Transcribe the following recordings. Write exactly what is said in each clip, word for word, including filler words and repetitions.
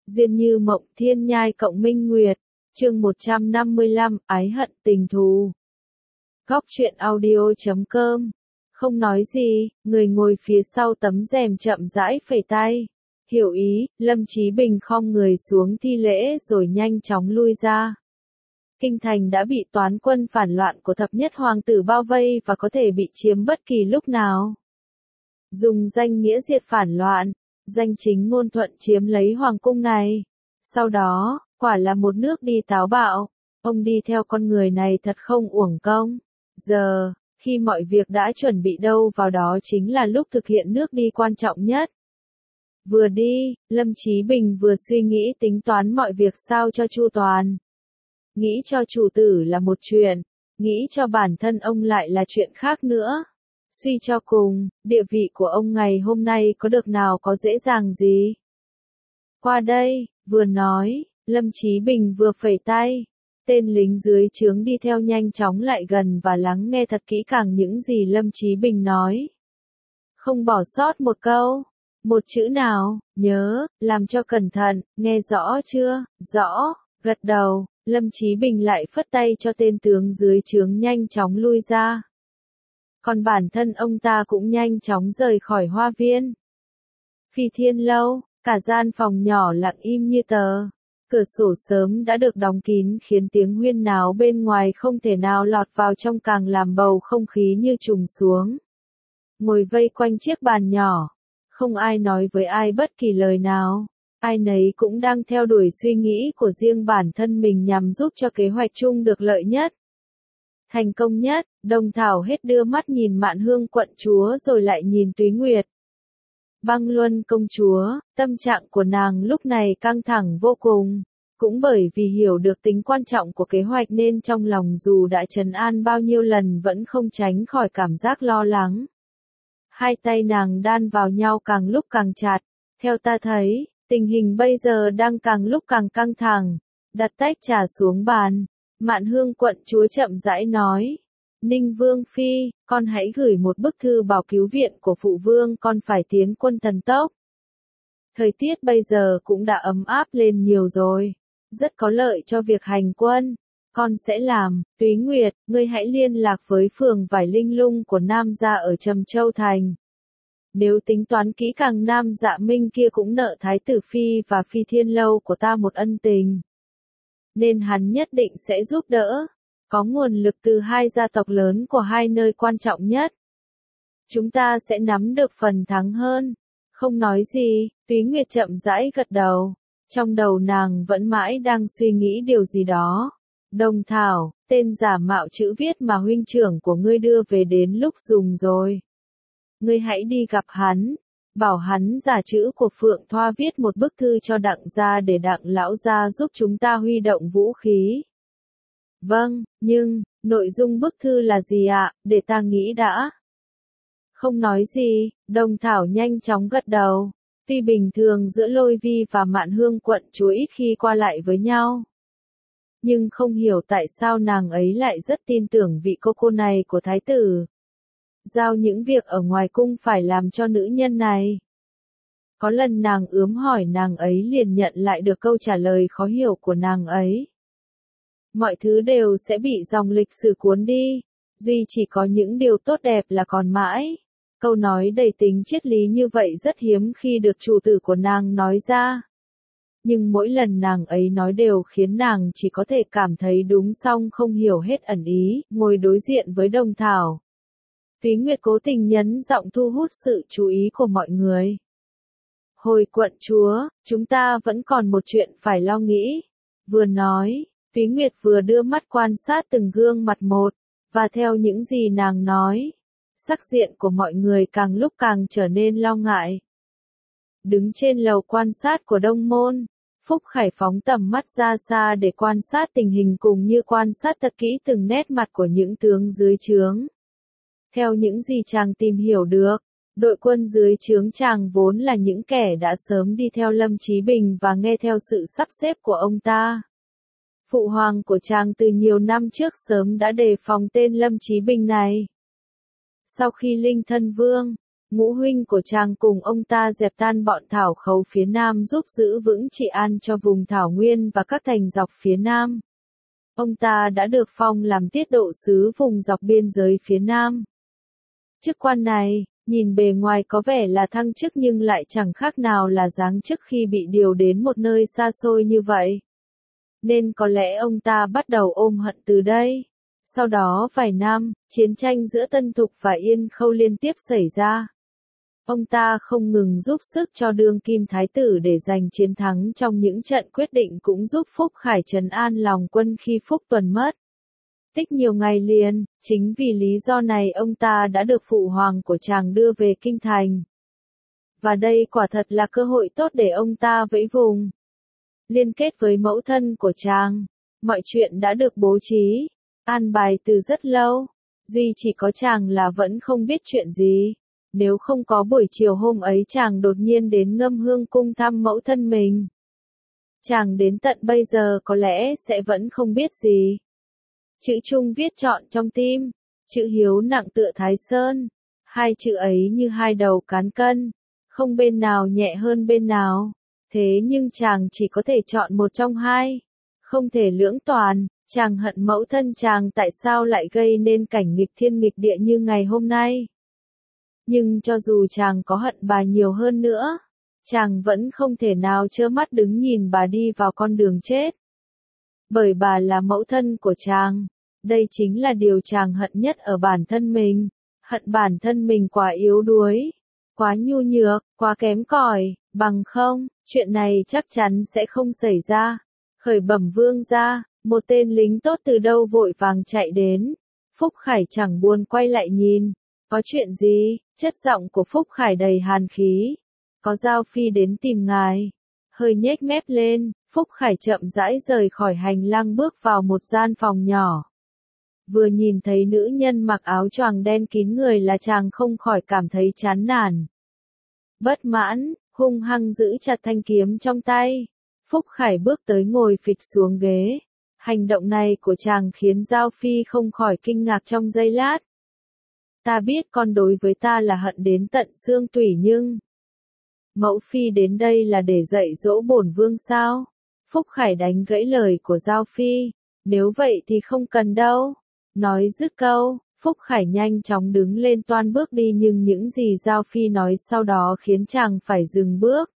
Duyên như mộng thiên nhai cộng minh nguyệt. Chương một trăm năm mươi lăm, ái hận tình thù. Góc truyện audio chấm com. Không nói gì, người ngồi phía sau tấm rèm chậm rãi phẩy tay. Hiểu ý, Lâm Chí Bình khom người xuống thi lễ rồi nhanh chóng lui ra. Kinh thành đã bị toán quân phản loạn của thập nhất hoàng tử bao vây và có thể bị chiếm bất kỳ lúc nào. Dùng danh nghĩa diệt phản loạn, danh chính ngôn thuận chiếm lấy hoàng cung này. Sau đó, quả là một nước đi táo bạo, ông đi theo con người này thật không uổng công. Giờ, khi mọi việc đã chuẩn bị đâu vào đó chính là lúc thực hiện nước đi quan trọng nhất. Vừa đi, Lâm Chí Bình vừa suy nghĩ tính toán mọi việc sao cho chu toàn. Nghĩ cho chủ tử là một chuyện, nghĩ cho bản thân ông lại là chuyện khác nữa. Suy cho cùng, địa vị của ông ngày hôm nay có được nào có dễ dàng gì. Qua đây, vừa nói, Lâm Chí Bình vừa phẩy tay. Tên lính dưới trướng đi theo nhanh chóng lại gần và lắng nghe thật kỹ càng những gì Lâm Chí Bình nói. Không bỏ sót một câu, một chữ nào, nhớ, làm cho cẩn thận, nghe rõ chưa, rõ, gật đầu, Lâm Chí Bình lại phất tay cho tên tướng dưới trướng nhanh chóng lui ra. Còn bản thân ông ta cũng nhanh chóng rời khỏi hoa viên. Phi Thiên Lâu, cả gian phòng nhỏ lặng im như tờ. Cửa sổ sớm đã được đóng kín khiến tiếng huyên náo bên ngoài không thể nào lọt vào trong, càng làm bầu không khí như trùng xuống. Ngồi vây quanh chiếc bàn nhỏ, không ai nói với ai bất kỳ lời nào. Ai nấy cũng đang theo đuổi suy nghĩ của riêng bản thân mình nhằm giúp cho kế hoạch chung được lợi nhất. Thành công nhất, Đông Thảo hết đưa mắt nhìn Mạn Hương quận chúa rồi lại nhìn Túy Nguyệt. Băng Luân công chúa, tâm trạng của nàng lúc này căng thẳng vô cùng, cũng bởi vì hiểu được tính quan trọng của kế hoạch nên trong lòng dù đã trấn an bao nhiêu lần vẫn không tránh khỏi cảm giác lo lắng. Hai tay nàng đan vào nhau càng lúc càng chặt, theo ta thấy, tình hình bây giờ đang càng lúc càng căng thẳng. Đặt tách trà xuống bàn, Mạn Hương quận chúa chậm rãi nói. Ninh Vương Phi, con hãy gửi một bức thư bảo cứu viện của phụ vương, con phải tiến quân thần tốc. Thời tiết bây giờ cũng đã ấm áp lên nhiều rồi, rất có lợi cho việc hành quân. Con sẽ làm. Túy Nguyệt, ngươi hãy liên lạc với phường vải Linh Lung của Nam gia ở Trầm Châu Thành. Nếu tính toán kỹ càng, Nam Dạ Minh kia cũng nợ Thái tử Phi và Phi Thiên Lâu của ta một ân tình, nên hắn nhất định sẽ giúp đỡ. Có nguồn lực từ hai gia tộc lớn của hai nơi quan trọng nhất, chúng ta sẽ nắm được phần thắng hơn. Không nói gì, Túy Nguyệt chậm rãi gật đầu. Trong đầu nàng vẫn mãi đang suy nghĩ điều gì đó. Đông Thảo, tên giả mạo chữ viết mà huynh trưởng của ngươi đưa về đến lúc dùng rồi. Ngươi hãy đi gặp hắn, bảo hắn giả chữ của Phượng Thoa viết một bức thư cho Đặng gia để Đặng lão gia giúp chúng ta huy động vũ khí. Vâng, nhưng, nội dung bức thư là gì ạ, để ta nghĩ đã. Không nói gì, Đông Thảo nhanh chóng gật đầu. Tuy bình thường giữa Lôi Vi và Mạn Hương quận chúa ít khi qua lại với nhau, nhưng không hiểu tại sao nàng ấy lại rất tin tưởng vị cô cô này của thái tử. Giao những việc ở ngoài cung phải làm cho nữ nhân này. Có lần nàng ướm hỏi nàng ấy liền nhận lại được câu trả lời khó hiểu của nàng ấy. Mọi thứ đều sẽ bị dòng lịch sử cuốn đi, duy chỉ có những điều tốt đẹp là còn mãi. Câu nói đầy tính triết lý như vậy rất hiếm khi được chủ tử của nàng nói ra. Nhưng mỗi lần nàng ấy nói đều khiến nàng chỉ có thể cảm thấy đúng song không hiểu hết ẩn ý. Ngồi đối diện với Đông Thảo, Túy Nguyệt cố tình nhấn giọng thu hút sự chú ý của mọi người. Hồi quận chúa, chúng ta vẫn còn một chuyện phải lo nghĩ. Vừa nói, Túy Nguyệt vừa đưa mắt quan sát từng gương mặt một, và theo những gì nàng nói, sắc diện của mọi người càng lúc càng trở nên lo ngại. Đứng trên lầu quan sát của Đông Môn, Phúc Khải phóng tầm mắt ra xa để quan sát tình hình cũng như quan sát thật kỹ từng nét mặt của những tướng dưới trướng. Theo những gì chàng tìm hiểu được, đội quân dưới trướng chàng vốn là những kẻ đã sớm đi theo Lâm Chí Bình và nghe theo sự sắp xếp của ông ta. Phụ hoàng của chàng từ nhiều năm trước sớm đã đề phòng tên Lâm Chí Bình này. Sau khi Linh Thân Vương, Ngũ huynh của chàng cùng ông ta dẹp tan bọn thảo khấu phía nam giúp giữ vững trị an cho vùng thảo nguyên và các thành dọc phía nam. Ông ta đã được phong làm tiết độ sứ vùng dọc biên giới phía nam. Chức quan này, nhìn bề ngoài có vẻ là thăng chức nhưng lại chẳng khác nào là giáng chức khi bị điều đến một nơi xa xôi như vậy. Nên có lẽ ông ta bắt đầu ôm hận từ đây. Sau đó vài năm, chiến tranh giữa Tân Thục và Yên Khâu liên tiếp xảy ra. Ông ta không ngừng giúp sức cho đương kim thái tử để giành chiến thắng trong những trận quyết định, cũng giúp Phúc Khải trấn an lòng quân khi Phúc Tuần mất tích nhiều ngày liền. Chính vì lý do này ông ta đã được phụ hoàng của chàng đưa về kinh thành. Và đây quả thật là cơ hội tốt để ông ta vẫy vùng. Liên kết với mẫu thân của chàng, mọi chuyện đã được bố trí, an bài từ rất lâu. Duy chỉ có chàng là vẫn không biết chuyện gì. Nếu không có buổi chiều hôm ấy chàng đột nhiên đến Ngâm Hương cung thăm mẫu thân mình, chàng đến tận bây giờ có lẽ sẽ vẫn không biết gì. Chữ Trung viết trọn trong tim, chữ Hiếu nặng tựa Thái Sơn. Hai chữ ấy như hai đầu cán cân, không bên nào nhẹ hơn bên nào. Thế nhưng chàng chỉ có thể chọn một trong hai, không thể lưỡng toàn. Chàng hận mẫu thân chàng tại sao lại gây nên cảnh nghịch thiên nghịch địa như ngày hôm nay. Nhưng cho dù chàng có hận bà nhiều hơn nữa, chàng vẫn không thể nào trơ mắt đứng nhìn bà đi vào con đường chết. Bởi bà là mẫu thân của chàng, đây chính là điều chàng hận nhất ở bản thân mình. Hận bản thân mình quá yếu đuối, quá nhu nhược, quá kém cỏi, bằng không, chuyện này chắc chắn sẽ không xảy ra. Khởi bẩm vương gia, một tên lính tốt từ đâu vội vàng chạy đến. Phúc Khải chẳng buồn quay lại nhìn. Có chuyện gì? Chất giọng của Phúc Khải đầy hàn khí. Có Giao Phi đến tìm ngài. Hơi nhếch mép lên, Phúc Khải chậm rãi rời khỏi hành lang bước vào một gian phòng nhỏ. Vừa nhìn thấy nữ nhân mặc áo choàng đen kín người là chàng không khỏi cảm thấy chán nản. Bất mãn, hung hăng giữ chặt thanh kiếm trong tay. Phúc Khải bước tới ngồi phịch xuống ghế. Hành động này của chàng khiến Giao Phi không khỏi kinh ngạc trong giây lát. Ta biết con đối với ta là hận đến tận xương tủy nhưng... Mẫu Phi đến đây là để dạy dỗ bổn vương sao? Phúc Khải đánh gãy lời của Giao Phi. Nếu vậy thì không cần đâu. Nói dứt câu, Phúc Khải nhanh chóng đứng lên toan bước đi nhưng những gì Giao Phi nói sau đó khiến chàng phải dừng bước.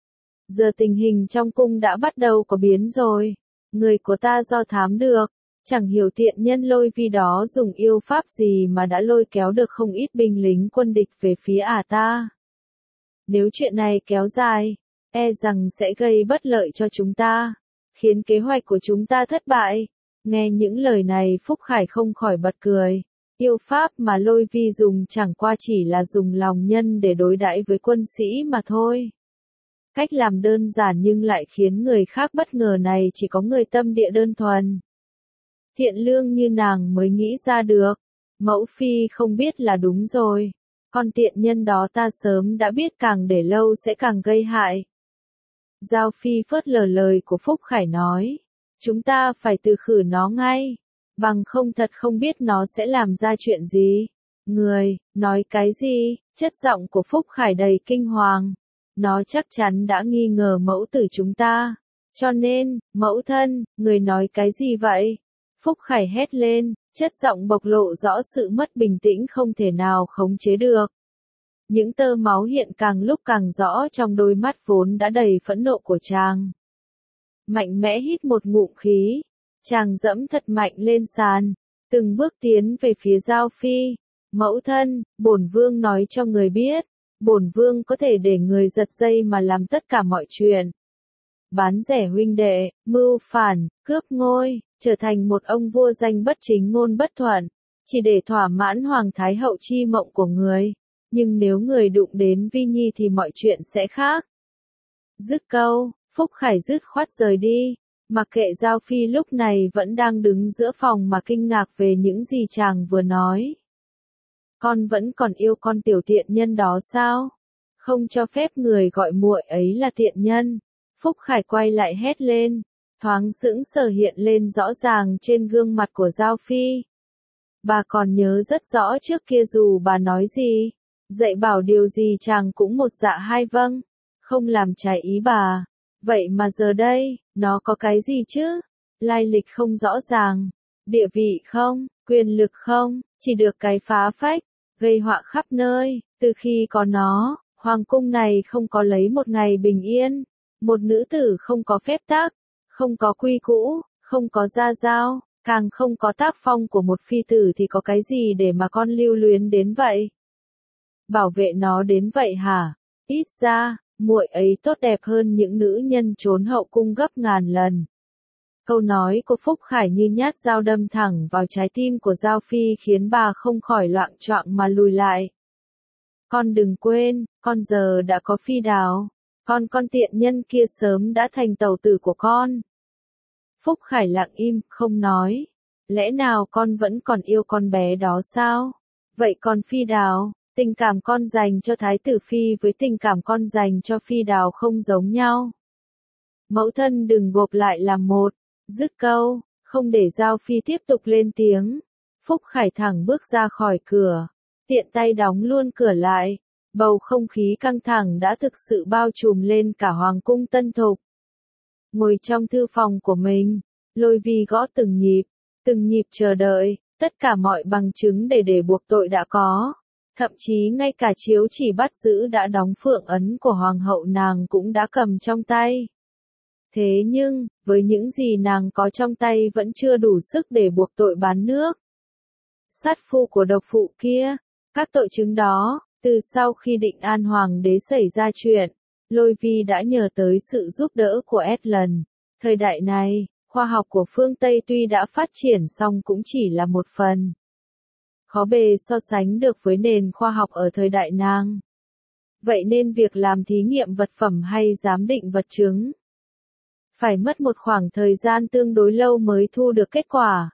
Giờ tình hình trong cung đã bắt đầu có biến rồi. Người của ta do thám được, chẳng hiểu tiện nhân Lôi Vi đó dùng yêu pháp gì mà đã lôi kéo được không ít binh lính quân địch về phía ả ta. Nếu chuyện này kéo dài, e rằng sẽ gây bất lợi cho chúng ta, khiến kế hoạch của chúng ta thất bại. Nghe những lời này Phúc Khải không khỏi bật cười. Yêu pháp mà Lôi Vi dùng chẳng qua chỉ là dùng lòng nhân để đối đãi với quân sĩ mà thôi. Cách làm đơn giản nhưng lại khiến người khác bất ngờ này chỉ có người tâm địa đơn thuần, thiện lương như nàng mới nghĩ ra được. Mẫu Phi không biết là đúng rồi. Con tiện nhân đó ta sớm đã biết càng để lâu sẽ càng gây hại. Giao Phi phớt lờ lời của Phúc Khải nói. Chúng ta phải từ khử nó ngay. Bằng không thật không biết nó sẽ làm ra chuyện gì. Người, nói cái gì? Chất giọng của Phúc Khải đầy kinh hoàng. Nó chắc chắn đã nghi ngờ mẫu tử chúng ta. Cho nên, mẫu thân, người nói cái gì vậy? Phúc Khải hét lên, chất giọng bộc lộ rõ sự mất bình tĩnh không thể nào khống chế được. Những tơ máu hiện càng lúc càng rõ trong đôi mắt vốn đã đầy phẫn nộ của chàng. Mạnh mẽ hít một ngụm khí, chàng dẫm thật mạnh lên sàn, từng bước tiến về phía Giao Phi. Mẫu thân, bổn vương nói cho người biết, bổn vương có thể để người giật dây mà làm tất cả mọi chuyện. Bán rẻ huynh đệ, mưu phản, cướp ngôi, trở thành một ông vua danh bất chính ngôn bất thuận, chỉ để thỏa mãn hoàng thái hậu chi mộng của người. Nhưng nếu người đụng đến Vi Nhi thì mọi chuyện sẽ khác. Dứt câu, Phúc Khải dứt khoát rời đi, mặc kệ Giao Phi lúc này vẫn đang đứng giữa phòng mà kinh ngạc về những gì chàng vừa nói. Con vẫn còn yêu con tiểu tiện nhân đó sao? Không cho phép người gọi muội ấy là tiện nhân. Phúc Khải quay lại hét lên, thoáng sững sờ hiện lên rõ ràng trên gương mặt của Giao Phi. Bà còn nhớ rất rõ trước kia dù bà nói gì, Dạy bảo điều gì chàng cũng một dạ hai vâng, không làm trái ý bà. Vậy mà giờ đây, nó có cái gì chứ? Lai lịch không rõ ràng, địa vị không, quyền lực không, chỉ được cái phá phách, gây họa khắp nơi. Từ khi có nó, hoàng cung này không có lấy một ngày bình yên. Một nữ tử không có phép tắc, không có quy cũ, không có gia giao, càng không có tác phong của một phi tử thì có cái gì để mà con lưu luyến đến vậy? Bảo vệ nó đến vậy hả? Ít ra, muội ấy tốt đẹp hơn những nữ nhân trốn hậu cung gấp ngàn lần. Câu nói của Phúc Khải như nhát dao đâm thẳng vào trái tim của Giao Phi khiến bà không khỏi loạng choạng mà lùi lại. Con đừng quên, con giờ đã có Phi Đào. Con con tiện nhân kia sớm đã thành tẩu tử của con. Phúc Khải lặng im, không nói. Lẽ nào con vẫn còn yêu con bé đó sao? Vậy còn Phi Đào, tình cảm con dành cho Thái tử Phi với tình cảm con dành cho Phi Đào không giống nhau. Mẫu thân đừng gộp lại làm một. Dứt câu, không để Giao Phi tiếp tục lên tiếng. Phúc Khải thẳng bước ra khỏi cửa, tiện tay đóng luôn cửa lại. Bầu không khí căng thẳng đã thực sự bao trùm lên cả hoàng cung Tân Thục. Ngồi trong thư phòng của mình, Lôi Vi gõ từng nhịp, từng nhịp chờ đợi, tất cả mọi bằng chứng để để buộc tội đã có. Thậm chí ngay cả chiếu chỉ bắt giữ đã đóng phượng ấn của hoàng hậu nàng cũng đã cầm trong tay. Thế nhưng, với những gì nàng có trong tay vẫn chưa đủ sức để buộc tội bán nước. Sát phu của độc phụ kia, các tội chứng đó, từ sau khi Định An Hoàng đế xảy ra chuyện, Lôi Vi đã nhờ tới sự giúp đỡ của Atlan. Thời đại này, khoa học của phương Tây tuy đã phát triển song cũng chỉ là một phần. Khó bề so sánh được với nền khoa học ở thời đại nàng. Vậy nên việc làm thí nghiệm vật phẩm hay giám định vật chứng phải mất một khoảng thời gian tương đối lâu mới thu được kết quả.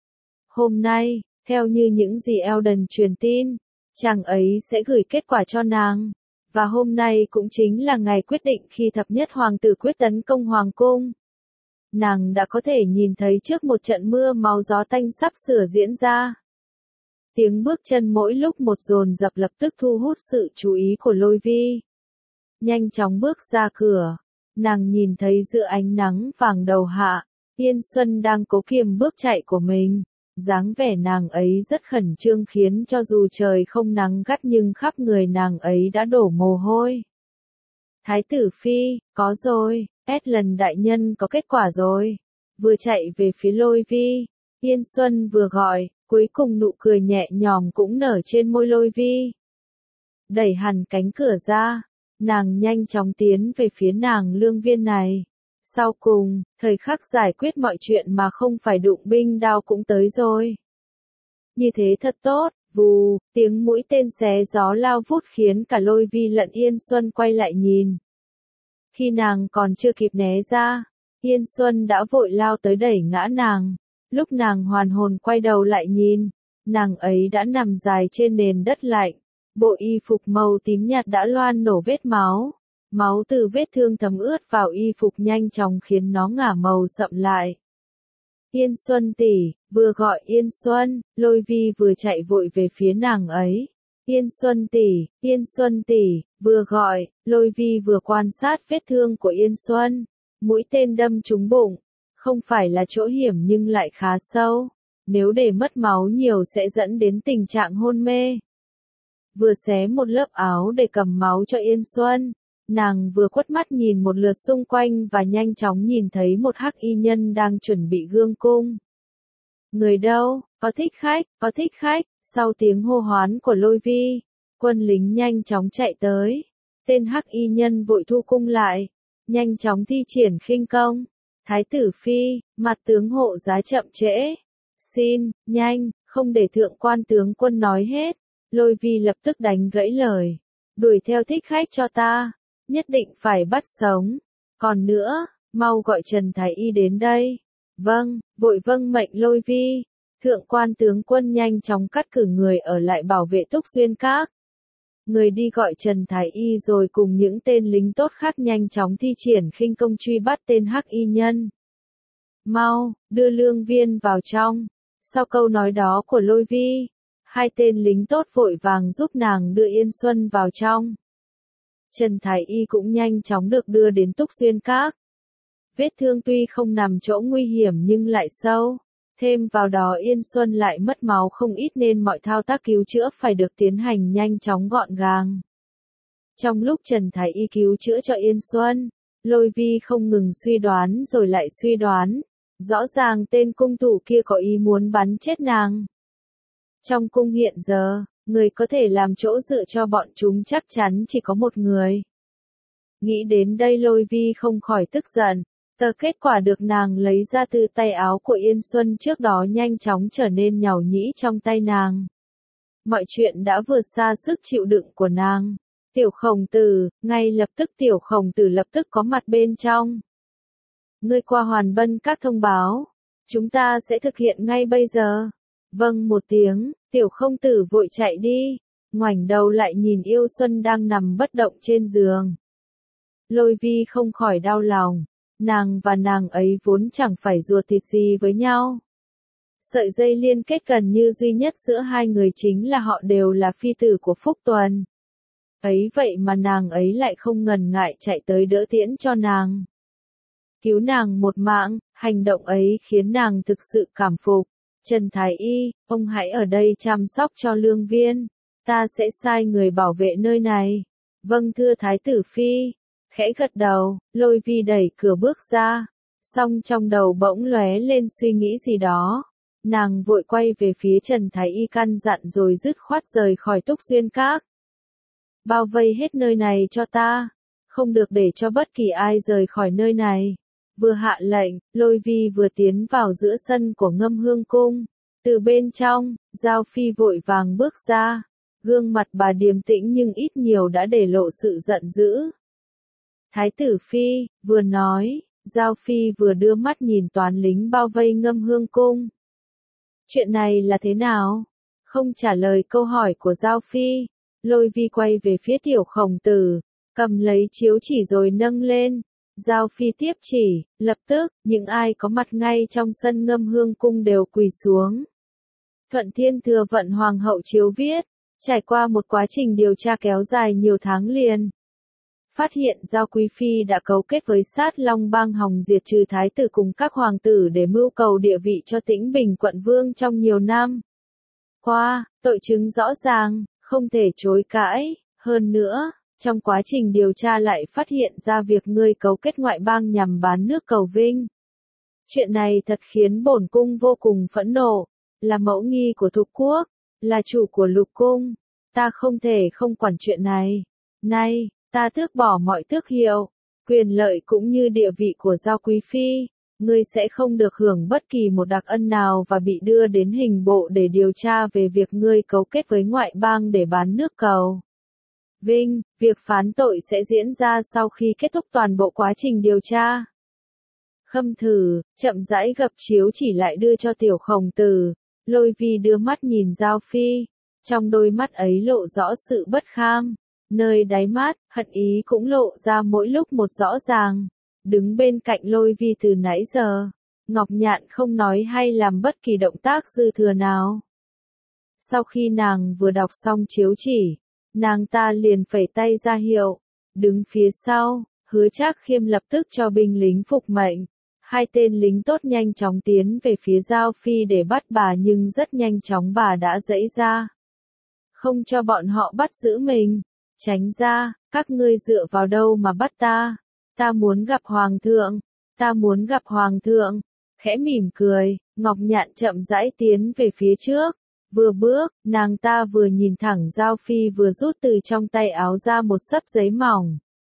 Hôm nay, theo như những gì Eldon truyền tin, chàng ấy sẽ gửi kết quả cho nàng. Và hôm nay cũng chính là ngày quyết định khi thập nhất hoàng tử quyết tấn công hoàng cung. Nàng đã có thể nhìn thấy trước một trận mưa máu gió tanh sắp sửa diễn ra. Tiếng bước chân mỗi lúc một dồn dập lập tức thu hút sự chú ý của Lôi Vi. Nhanh chóng bước ra cửa, nàng nhìn thấy giữa ánh nắng vàng đầu hạ, Yên Xuân đang cố kiềm bước chạy của mình. Dáng vẻ nàng ấy rất khẩn trương khiến cho dù trời không nắng gắt nhưng khắp người nàng ấy đã đổ mồ hôi. Thái tử Phi, có rồi, Atlan đại nhân có kết quả rồi. Vừa chạy về phía Lôi Vi, Yên Xuân vừa gọi, cuối cùng nụ cười nhẹ nhõm cũng nở trên môi Lôi Vi. Đẩy hẳn cánh cửa ra, nàng nhanh chóng tiến về phía nàng lương viên này. Sau cùng, thời khắc giải quyết mọi chuyện mà không phải đụng binh đao cũng tới rồi. Như thế thật tốt, vù, tiếng mũi tên xé gió lao vút khiến cả Lôi Vi lẫn Yên Xuân quay lại nhìn. Khi nàng còn chưa kịp né ra, Yên Xuân đã vội lao tới đẩy ngã nàng. Lúc nàng hoàn hồn quay đầu lại nhìn, nàng ấy đã nằm dài trên nền đất lạnh. Bộ y phục màu tím nhạt đã loang nổ vết máu. Máu từ vết thương thấm ướt vào y phục nhanh chóng khiến nó ngả màu sậm lại. Yên Xuân tỷ, vừa gọi Yên Xuân, Lôi Vi vừa chạy vội về phía nàng ấy. Yên Xuân tỷ, Yên Xuân tỷ, vừa gọi, Lôi Vi vừa quan sát vết thương của Yên Xuân. Mũi tên đâm trúng bụng, không phải là chỗ hiểm nhưng lại khá sâu. Nếu để mất máu nhiều sẽ dẫn đến tình trạng hôn mê. Vừa xé một lớp áo để cầm máu cho Yên Xuân. Nàng vừa quất mắt nhìn một lượt xung quanh và nhanh chóng nhìn thấy một hắc y nhân đang chuẩn bị gương cung. Người đâu, có thích khách, có thích khách, sau tiếng hô hoán của Lôi Vi, quân lính nhanh chóng chạy tới. Tên hắc y nhân vội thu cung lại, nhanh chóng thi triển khinh công. Thái tử Phi, mặt tướng hộ giá chậm trễ. Xin, nhanh, không để thượng quan tướng quân nói hết. Lôi Vi lập tức đánh gãy lời. Đuổi theo thích khách cho ta. Nhất định phải bắt sống. Còn nữa, mau gọi Trần Thái Y đến đây. Vâng, vội vâng mệnh Lôi Vi. Thượng quan tướng quân nhanh chóng cắt cử người ở lại bảo vệ Túc Xuyên Các. Người đi gọi Trần Thái Y rồi cùng những tên lính tốt khác nhanh chóng thi triển khinh công truy bắt tên hắc y nhân. Mau, đưa lương viên vào trong. Sau câu nói đó của Lôi Vi, Hai tên lính tốt vội vàng giúp nàng đưa Yên Xuân vào trong. Trần Thái Y cũng nhanh chóng được đưa đến Túc Xuyên Các. Vết thương tuy không nằm chỗ nguy hiểm nhưng lại sâu. Thêm vào đó Yên Xuân lại mất máu không ít nên mọi thao tác cứu chữa phải được tiến hành nhanh chóng gọn gàng. Trong lúc Trần Thái Y cứu chữa cho Yên Xuân, Lôi Vi không ngừng suy đoán rồi lại suy đoán. Rõ ràng tên cung thủ kia có ý muốn bắn chết nàng. Trong cung hiện giờ, người có thể làm chỗ dựa cho bọn chúng chắc chắn chỉ có một người. Nghĩ đến đây Lôi Vi không khỏi tức giận. Tờ kết quả được nàng lấy ra từ tay áo của Yên Xuân trước đó nhanh chóng trở nên nhàu nhĩ trong tay nàng. Mọi chuyện đã vượt xa sức chịu đựng của nàng. Tiểu Khổng Tử, ngay lập tức Tiểu Khổng Tử lập tức có mặt bên trong. Ngươi qua Hoàn Bân Các thông báo. Chúng ta sẽ thực hiện ngay bây giờ. Vâng một tiếng, Tiểu Khổng Tử vội chạy đi. Ngoảnh đầu lại nhìn Yêu Xuân đang nằm bất động trên giường. Lôi Vi không khỏi đau lòng. Nàng và nàng ấy vốn chẳng phải ruột thịt gì với nhau. Sợi dây liên kết gần như duy nhất giữa hai người chính là họ đều là phi tử của Phúc Tuần. Ấy vậy mà nàng ấy lại không ngần ngại chạy tới đỡ tiễn cho nàng. Cứu nàng một mạng, hành động ấy khiến nàng thực sự cảm phục. Trần Thái Y, ông hãy ở đây chăm sóc cho Lương Viên. Ta sẽ sai người bảo vệ nơi này. Vâng thưa Thái tử Phi. Khẽ gật đầu, Lôi Vi đẩy cửa bước ra. Song trong đầu bỗng lóe lên suy nghĩ gì đó. Nàng vội quay về phía Trần Thái Y căn dặn rồi dứt khoát rời khỏi Túc Xuyên Các. Bao vây hết nơi này cho ta. Không được để cho bất kỳ ai rời khỏi nơi này. Vừa hạ lệnh, Lôi Vi vừa tiến vào giữa sân của Ngâm Hương Cung. Từ bên trong, Giao Phi vội vàng bước ra. Gương mặt bà điềm tĩnh nhưng ít nhiều đã để lộ sự giận dữ. Thái tử Phi, vừa nói, Giao Phi vừa đưa mắt nhìn toán lính bao vây Ngâm Hương Cung. Chuyện này là thế nào? Không trả lời câu hỏi của Giao Phi, Lôi Vi quay về phía Tiểu Khổng Tử, cầm lấy chiếu chỉ rồi nâng lên. Giao Phi tiếp chỉ, lập tức, những ai có mặt ngay trong sân Ngâm Hương Cung đều quỳ xuống. Thuận Thiên Thừa Vận Hoàng hậu chiếu viết, trải qua một quá trình điều tra kéo dài nhiều tháng liền. Phát hiện Giao Quý Phi đã cấu kết với Sát Long Bang hòng diệt trừ thái tử cùng các hoàng tử để mưu cầu địa vị cho Tĩnh Bình quận vương trong nhiều năm qua, tội chứng rõ ràng, không thể chối cãi. Hơn nữa, trong quá trình điều tra lại phát hiện ra việc ngươi cấu kết ngoại bang nhằm bán nước Cầu Vinh. Chuyện này thật khiến bổn cung vô cùng phẫn nộ, là mẫu nghi của Thục Quốc, là chủ của Lục Cung, ta không thể không quản chuyện này. Nay, ta tước bỏ mọi tước hiệu, quyền lợi cũng như địa vị của Giao Quý Phi, ngươi sẽ không được hưởng bất kỳ một đặc ân nào và bị đưa đến hình bộ để điều tra về việc ngươi cấu kết với ngoại bang để bán nước Cầu Vinh. Việc phán tội sẽ diễn ra sau khi kết thúc toàn bộ quá trình điều tra. Khâm Thử, chậm rãi gập chiếu chỉ lại đưa cho Tiểu Khổng Tử. Lôi Vi đưa mắt nhìn Giao Phi, trong đôi mắt ấy lộ rõ sự bất kham. Nơi đáy mắt, hận ý cũng lộ ra mỗi lúc một rõ ràng. Đứng bên cạnh Lôi Vi từ nãy giờ, Ngọc Nhạn không nói hay làm bất kỳ động tác dư thừa nào. Sau khi nàng vừa đọc xong chiếu chỉ, nàng ta liền phẩy tay ra hiệu. Đứng phía sau, Hứa Trác Khiêm lập tức cho binh lính phục mệnh. Hai tên lính tốt nhanh chóng tiến về phía Giao Phi để bắt bà nhưng rất nhanh chóng bà đã giãy ra. Không cho bọn họ bắt giữ mình. Tránh ra, các ngươi dựa vào đâu mà bắt ta? Ta muốn gặp Hoàng thượng, ta muốn gặp Hoàng thượng. Khẽ mỉm cười, Ngọc Nhạn chậm rãi tiến về phía trước. Vừa bước, nàng ta vừa nhìn thẳng Giao Phi vừa rút từ trong tay áo ra một xấp giấy mỏng.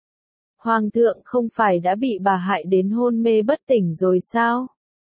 Hoàng thượng không phải đã bị bà hại đến hôn mê bất tỉnh rồi sao?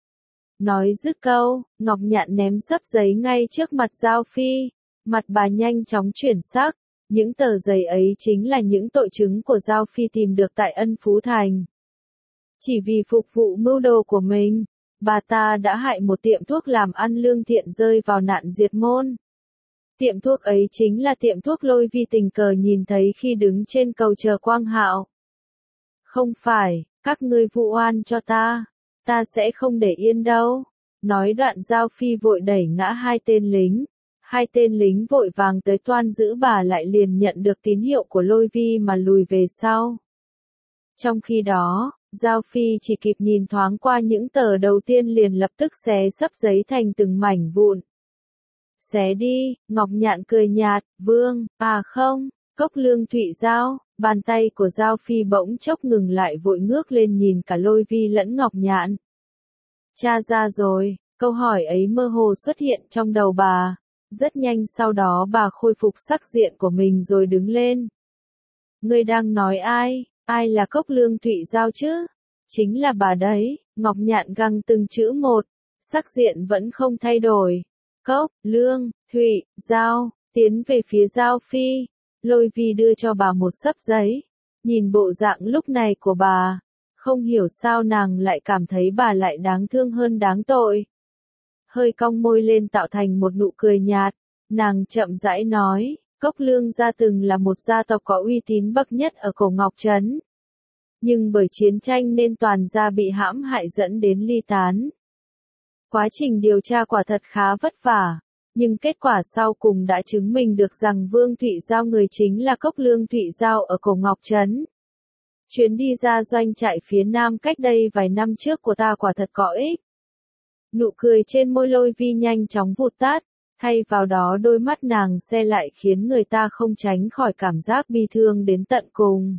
Nói dứt câu, Ngọc Nhạn ném xấp giấy ngay trước mặt Giao Phi. Mặt bà nhanh chóng chuyển sắc. Những tờ giấy ấy chính là những tội chứng của Giao Phi tìm được tại Ân Phú Thành. Chỉ vì phục vụ mưu đồ của mình, bà ta đã hại một tiệm thuốc làm ăn lương thiện rơi vào nạn diệt môn. Tiệm thuốc ấy chính là tiệm thuốc Lôi Vi tình cờ nhìn thấy khi đứng trên cầu chờ Quang Hạo. Không phải, các ngươi vụ oan cho ta, ta sẽ không để yên đâu. Nói đoạn Giao Phi vội đẩy ngã hai tên lính. Hai tên lính vội vàng tới toan giữ bà lại liền nhận được tín hiệu của Lôi Vi mà lùi về sau. Trong khi đó, Giao Phi chỉ kịp nhìn thoáng qua những tờ đầu tiên liền lập tức xé xấp giấy thành từng mảnh vụn. Xé đi, Ngọc Nhạn cười nhạt, Vương, à không, Cốc Lương Thụy Giao, bàn tay của Giao Phi bỗng chốc ngừng lại vội ngước lên nhìn cả Lôi Vi lẫn Ngọc Nhạn. Cha ra rồi, câu hỏi ấy mơ hồ xuất hiện trong đầu bà. Rất nhanh sau đó bà khôi phục sắc diện của mình rồi đứng lên. Ngươi đang nói ai? Ai là Cốc Lương Thụy Giao chứ? Chính là bà đấy, Ngọc Nhạn găng từng chữ một, sắc diện vẫn không thay đổi. Cốc, Lương, Thụy, Giao, tiến về phía Giao Phi. Lôi Vi đưa cho bà một xấp giấy. Nhìn bộ dạng lúc này của bà, không hiểu sao nàng lại cảm thấy bà lại đáng thương hơn đáng tội. Hơi cong môi lên tạo thành một nụ cười nhạt, nàng chậm rãi nói, Cốc Lương gia từng là một gia tộc có uy tín bậc nhất ở Cổ Ngọc Trấn. Nhưng bởi chiến tranh nên toàn gia bị hãm hại dẫn đến ly tán. Quá trình điều tra quả thật khá vất vả, nhưng kết quả sau cùng đã chứng minh được rằng Vương Thụy Giao người chính là Cốc Lương Thụy Giao ở Cổ Ngọc Trấn. Chuyến đi ra doanh trại phía Nam cách đây vài năm trước của ta quả thật có ích. Nụ cười trên môi Lôi Vi nhanh chóng vụt tắt, thay vào đó đôi mắt nàng se lại khiến người ta không tránh khỏi cảm giác bi thương đến tận cùng.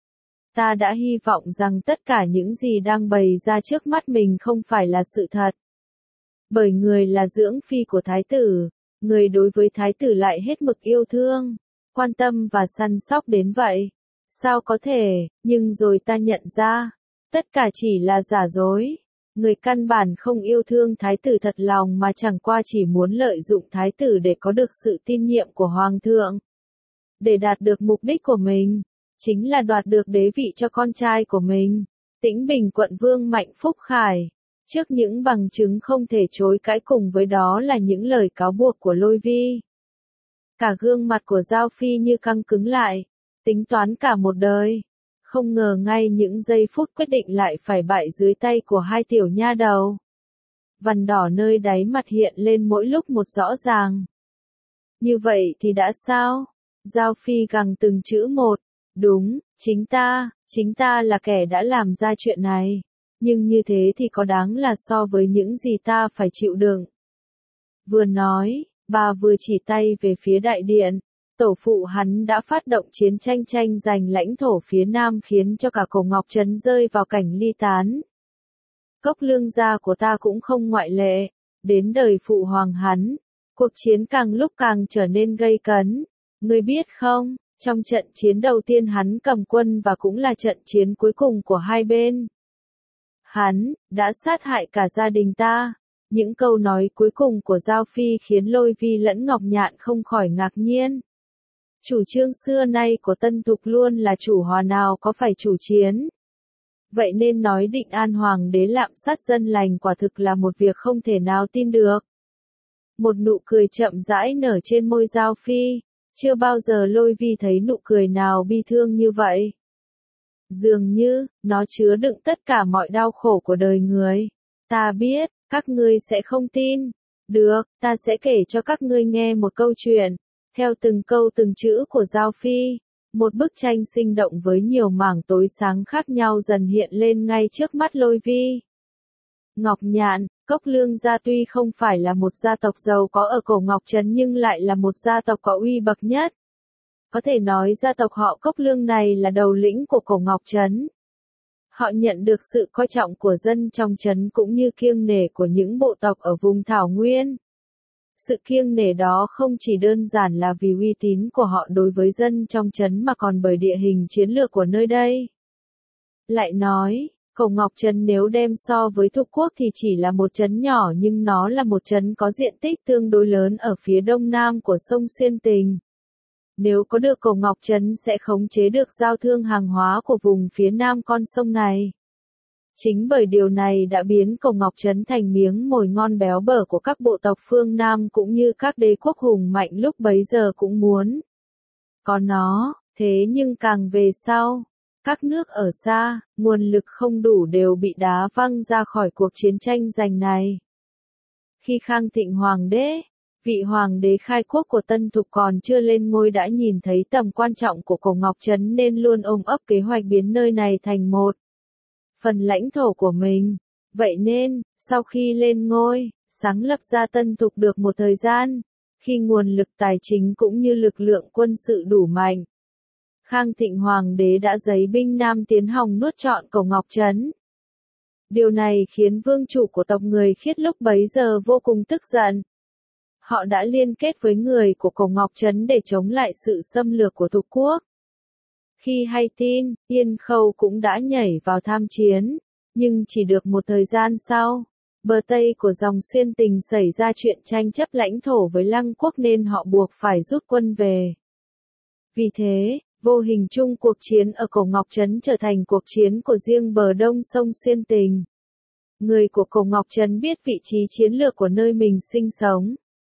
Ta đã hy vọng rằng tất cả những gì đang bày ra trước mắt mình không phải là sự thật. Bởi người là dưỡng phi của thái tử, người đối với thái tử lại hết mực yêu thương, quan tâm và săn sóc đến vậy. Sao có thể, nhưng rồi ta nhận ra, tất cả chỉ là giả dối. Người căn bản không yêu thương thái tử thật lòng mà chẳng qua chỉ muốn lợi dụng thái tử để có được sự tin nhiệm của hoàng thượng. Để đạt được mục đích của mình, chính là đoạt được đế vị cho con trai của mình, Tĩnh Bình quận vương Mạnh Phúc Khải. Trước những bằng chứng không thể chối cãi cùng với đó là những lời cáo buộc của Lôi Vi. Cả gương mặt của Giao Phi như căng cứng lại, tính toán cả một đời. Không ngờ ngay những giây phút quyết định lại phải bại dưới tay của hai tiểu nha đầu. Vằn đỏ nơi đáy mặt hiện lên mỗi lúc một rõ ràng. Như vậy thì đã sao? Giao Phi gằn từng chữ một. Đúng, chính ta, chính ta là kẻ đã làm ra chuyện này. Nhưng như thế thì có đáng là so với những gì ta phải chịu đựng. Vừa nói, bà vừa chỉ tay về phía đại điện. Tổ phụ hắn đã phát động chiến tranh tranh giành lãnh thổ phía Nam khiến cho cả Cổ Ngọc Trấn rơi vào cảnh ly tán. Cốc Lương gia của ta cũng không ngoại lệ. Đến đời phụ hoàng hắn, cuộc chiến càng lúc càng trở nên gay cấn. Ngươi biết không, trong trận chiến đầu tiên hắn cầm quân và cũng là trận chiến cuối cùng của hai bên. Hắn đã sát hại cả gia đình ta. Những câu nói cuối cùng của Giao Phi khiến Lôi Vi lẫn Ngọc Nhạn không khỏi ngạc nhiên. Chủ trương xưa nay của Tân Thục luôn là chủ hòa nào có phải chủ chiến. Vậy nên nói định an hoàng đế lạm sát dân lành quả thực là một việc không thể nào tin được. Một nụ cười chậm rãi nở trên môi Giao Phi, chưa bao giờ Lôi Vi thấy nụ cười nào bi thương như vậy. Dường như, nó chứa đựng tất cả mọi đau khổ của đời người. Ta biết, các ngươi sẽ không tin. Được, ta sẽ kể cho các ngươi nghe một câu chuyện. Theo từng câu từng chữ của Giao Phi, một bức tranh sinh động với nhiều mảng tối sáng khác nhau dần hiện lên ngay trước mắt Lôi Vi. Ngọc Nhạn, Cốc Lương gia tuy không phải là một gia tộc giàu có ở Cổ Ngọc Trấn nhưng lại là một gia tộc có uy bậc nhất. Có thể nói gia tộc họ Cốc Lương này là đầu lĩnh của Cổ Ngọc Trấn. Họ nhận được sự coi trọng của dân trong trấn cũng như kiêng nể của những bộ tộc ở vùng Thảo Nguyên. Sự kiêng nể đó không chỉ đơn giản là vì uy tín của họ đối với dân trong trấn mà còn bởi địa hình chiến lược của nơi đây. Lại nói, Cổ Ngọc Trấn nếu đem so với Thục Quốc thì chỉ là một trấn nhỏ nhưng nó là một trấn có diện tích tương đối lớn ở phía đông nam của sông Xuyên Tình. Nếu có được Cổ Ngọc Trấn sẽ khống chế được giao thương hàng hóa của vùng phía nam con sông này. Chính bởi điều này đã biến Cổ Ngọc Trấn thành miếng mồi ngon béo bở của các bộ tộc phương Nam cũng như các đế quốc hùng mạnh lúc bấy giờ cũng muốn có nó, thế nhưng càng về sau, các nước ở xa, nguồn lực không đủ đều bị đá văng ra khỏi cuộc chiến tranh giành này. Khi Khang Thịnh Hoàng đế, Vị hoàng đế khai quốc của Tân Thục còn chưa lên ngôi đã nhìn thấy tầm quan trọng của Cổ Ngọc Trấn nên luôn ôm ấp kế hoạch biến nơi này thành một phần lãnh thổ của mình. Vậy nên, sau khi lên ngôi, sáng lập ra Tân Thục được một thời gian, khi nguồn lực tài chính cũng như lực lượng quân sự đủ mạnh, Khang Thịnh Hoàng đế đã giấy binh Nam tiến hòng nuốt trọn Cổ Ngọc Trấn. Điều này khiến vương chủ của tộc người Khiết lúc bấy giờ vô cùng tức giận. Họ đã liên kết với người của Cổ Ngọc Trấn để chống lại sự xâm lược của Thục quốc. Khi hay tin, Yên Khâu cũng đã nhảy vào tham chiến, nhưng chỉ được một thời gian sau, bờ Tây của dòng Xuyên Tình xảy ra chuyện tranh chấp lãnh thổ với Lăng quốc nên họ buộc phải rút quân về. Vì thế, vô hình chung cuộc chiến ở Cổ Ngọc Trấn trở thành cuộc chiến của riêng bờ đông sông Xuyên Tình. Người của Cổ Ngọc Trấn biết vị trí chiến lược của nơi mình sinh sống,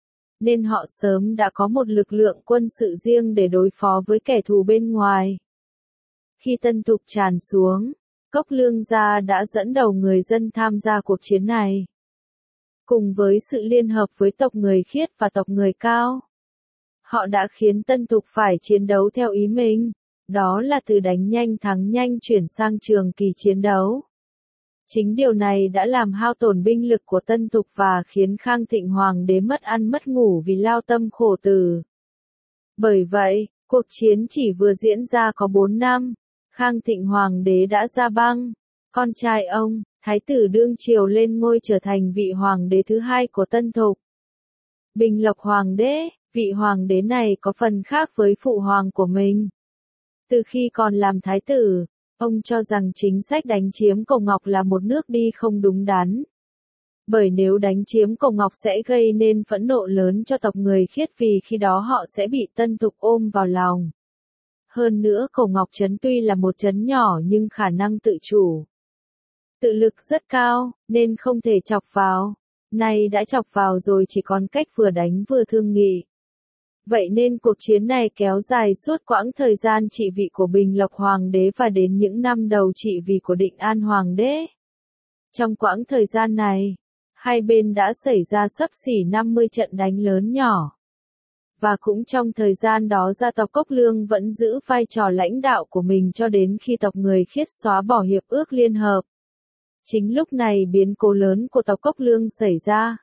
nên họ sớm đã có một lực lượng quân sự riêng để đối phó với kẻ thù bên ngoài. Khi Tân Thục tràn xuống, Cốc Lương Gia đã dẫn đầu người dân tham gia cuộc chiến này. Cùng với sự liên hợp với tộc người Khiết và tộc người Cao, họ đã khiến Tân Thục phải chiến đấu theo ý mình, đó là từ đánh nhanh thắng nhanh chuyển sang trường kỳ chiến đấu. Chính điều này đã làm hao tổn binh lực của Tân Thục và khiến Khang Thịnh Hoàng đế mất ăn mất ngủ vì lao tâm khổ tứ. Bởi vậy, cuộc chiến chỉ vừa diễn ra có bốn năm, Khang Thịnh Hoàng đế đã ra băng, con trai ông, Thái tử đương triều lên ngôi trở thành vị hoàng đế thứ hai của Tân Thục. Bình Lộc Hoàng đế, vị hoàng đế này có phần khác với phụ hoàng của mình. Từ khi còn làm thái tử, ông cho rằng chính sách đánh chiếm Cổ Ngọc là một nước đi không đúng đắn. Bởi nếu đánh chiếm Cổ Ngọc sẽ gây nên phẫn nộ lớn cho tộc người Khiết vì khi đó họ sẽ bị Tân Thục ôm vào lòng. Hơn nữa Cổ Ngọc Trấn tuy là một trấn nhỏ nhưng khả năng tự chủ, tự lực rất cao, nên không thể chọc vào. Nay đã chọc vào rồi chỉ còn cách vừa đánh vừa thương nghị. Vậy nên cuộc chiến này kéo dài suốt quãng thời gian trị vị của Bình Lộc Hoàng đế và đến những năm đầu trị vị của Định An Hoàng đế. Trong quãng thời gian này, hai bên đã xảy ra xấp xỉ năm mươi trận đánh lớn nhỏ. Và cũng trong thời gian đó gia tộc Cốc Lương vẫn giữ vai trò lãnh đạo của mình cho đến khi tộc người Khiết xóa bỏ hiệp ước liên hợp. Chính lúc này biến cố lớn của tộc Cốc Lương xảy ra.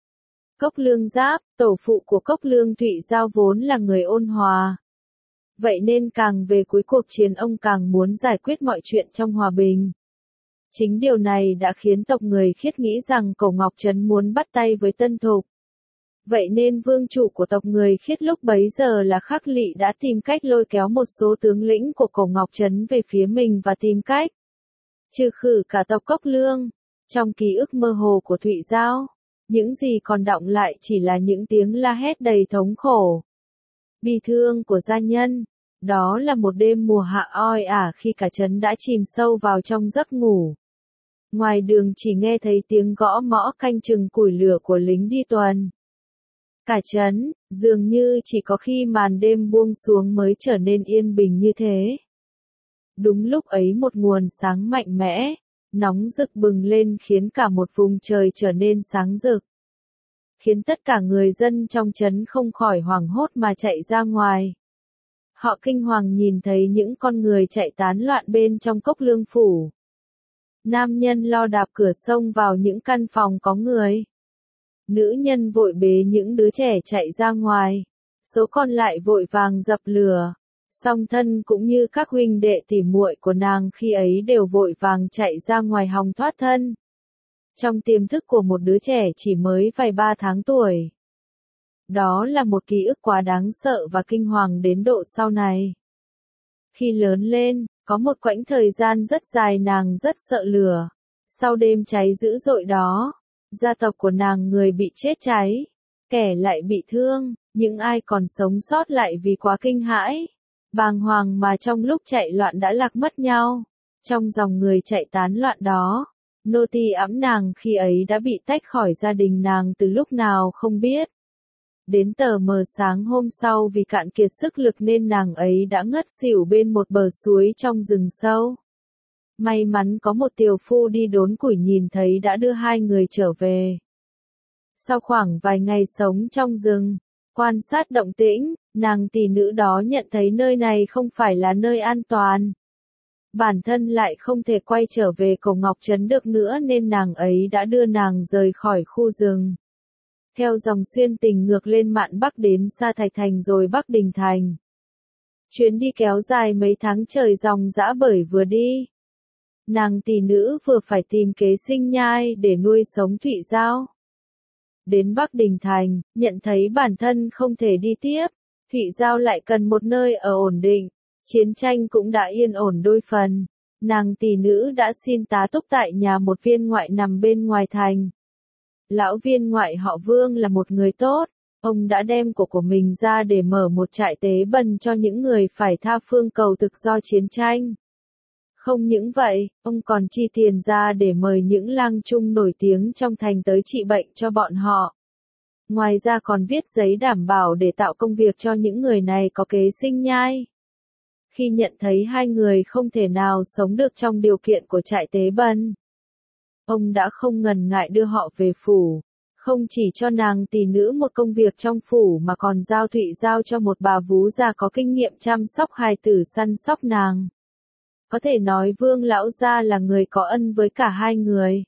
Cốc Lương Giáp, tổ phụ của Cốc Lương Thụy Giao vốn là người ôn hòa. Vậy nên càng về cuối cuộc chiến ông càng muốn giải quyết mọi chuyện trong hòa bình. Chính điều này đã khiến tộc người Khiết nghĩ rằng Cổ Ngọc Trấn muốn bắt tay với Tân Thục. Vậy nên vương chủ của tộc người Khiết lúc bấy giờ là Khắc Lị đã tìm cách lôi kéo một số tướng lĩnh của Cổ Ngọc Trấn về phía mình và tìm cách trừ khử cả tộc Cốc Lương. Trong ký ức mơ hồ của Thụy Giao, những gì còn đọng lại chỉ là những tiếng la hét đầy thống khổ, bi thương của gia nhân. Đó là một đêm mùa hạ oi ả khi cả trấn đã chìm sâu vào trong giấc ngủ. Ngoài đường chỉ nghe thấy tiếng gõ mõ canh chừng củi lửa của lính đi tuần. Cả trấn, dường như chỉ có khi màn đêm buông xuống mới trở nên yên bình như thế. Đúng lúc ấy một nguồn sáng mạnh mẽ, nóng rực bừng lên khiến cả một vùng trời trở nên sáng rực. Khiến tất cả người dân trong trấn không khỏi hoảng hốt mà chạy ra ngoài. Họ kinh hoàng nhìn thấy những con người chạy tán loạn bên trong Cốc Lương phủ. Nam nhân lo đạp cửa xông vào những căn phòng có người. Nữ nhân vội bế những đứa trẻ chạy ra ngoài. Số còn lại vội vàng dập lửa. Song thân cũng như các huynh đệ tỉ muội của nàng khi ấy đều vội vàng chạy ra ngoài hòng thoát thân. Trong tiềm thức của một đứa trẻ chỉ mới vài ba tháng tuổi. Đó là một ký ức quá đáng sợ và kinh hoàng đến độ sau này. Khi lớn lên, có một quãng thời gian rất dài nàng rất sợ lửa. Sau đêm cháy dữ dội đó, gia tộc của nàng người bị chết cháy, kẻ lại bị thương, những ai còn sống sót lại vì quá kinh hãi, bàng hoàng mà trong lúc chạy loạn đã lạc mất nhau. Trong dòng người chạy tán loạn đó, nô tỳ ẵm nàng khi ấy đã bị tách khỏi gia đình nàng từ lúc nào không biết. Đến tờ mờ sáng hôm sau vì cạn kiệt sức lực nên nàng ấy đã ngất xỉu bên một bờ suối trong rừng sâu. May mắn có một tiều phu đi đốn củi nhìn thấy đã đưa hai người trở về. Sau khoảng vài ngày sống trong rừng, quan sát động tĩnh, nàng tỷ nữ đó nhận thấy nơi này không phải là nơi an toàn. Bản thân lại không thể quay trở về Cổ Ngọc Trấn được nữa nên nàng ấy đã đưa nàng rời khỏi khu rừng. Theo dòng xuyên tình ngược lên mạn Bắc đến Sa Thạch Thành rồi Bắc Đình Thành. Chuyến đi kéo dài mấy tháng trời dòng dã bởi vừa đi. Nàng tỷ nữ vừa phải tìm kế sinh nhai để nuôi sống Thụy Giao. Đến Bắc Đình Thành, nhận thấy bản thân không thể đi tiếp, Thụy Giao lại cần một nơi ở ổn định. Chiến tranh cũng đã yên ổn đôi phần. Nàng tỷ nữ đã xin tá túc tại nhà một viên ngoại nằm bên ngoài thành. Lão viên ngoại họ Vương là một người tốt. Ông đã đem của của mình ra để mở một trại tế bần cho những người phải tha phương cầu thực do chiến tranh. Không những vậy, ông còn chi tiền ra để mời những lang trung nổi tiếng trong thành tới trị bệnh cho bọn họ. Ngoài ra còn viết giấy đảm bảo để tạo công việc cho những người này có kế sinh nhai. Khi nhận thấy hai người không thể nào sống được trong điều kiện của trại tế bần, ông đã không ngần ngại đưa họ về phủ, không chỉ cho nàng tỷ nữ một công việc trong phủ mà còn giao Thụy Giao cho một bà vú già có kinh nghiệm chăm sóc hài tử săn sóc nàng. Có thể nói Vương lão gia là người có ân với cả hai người.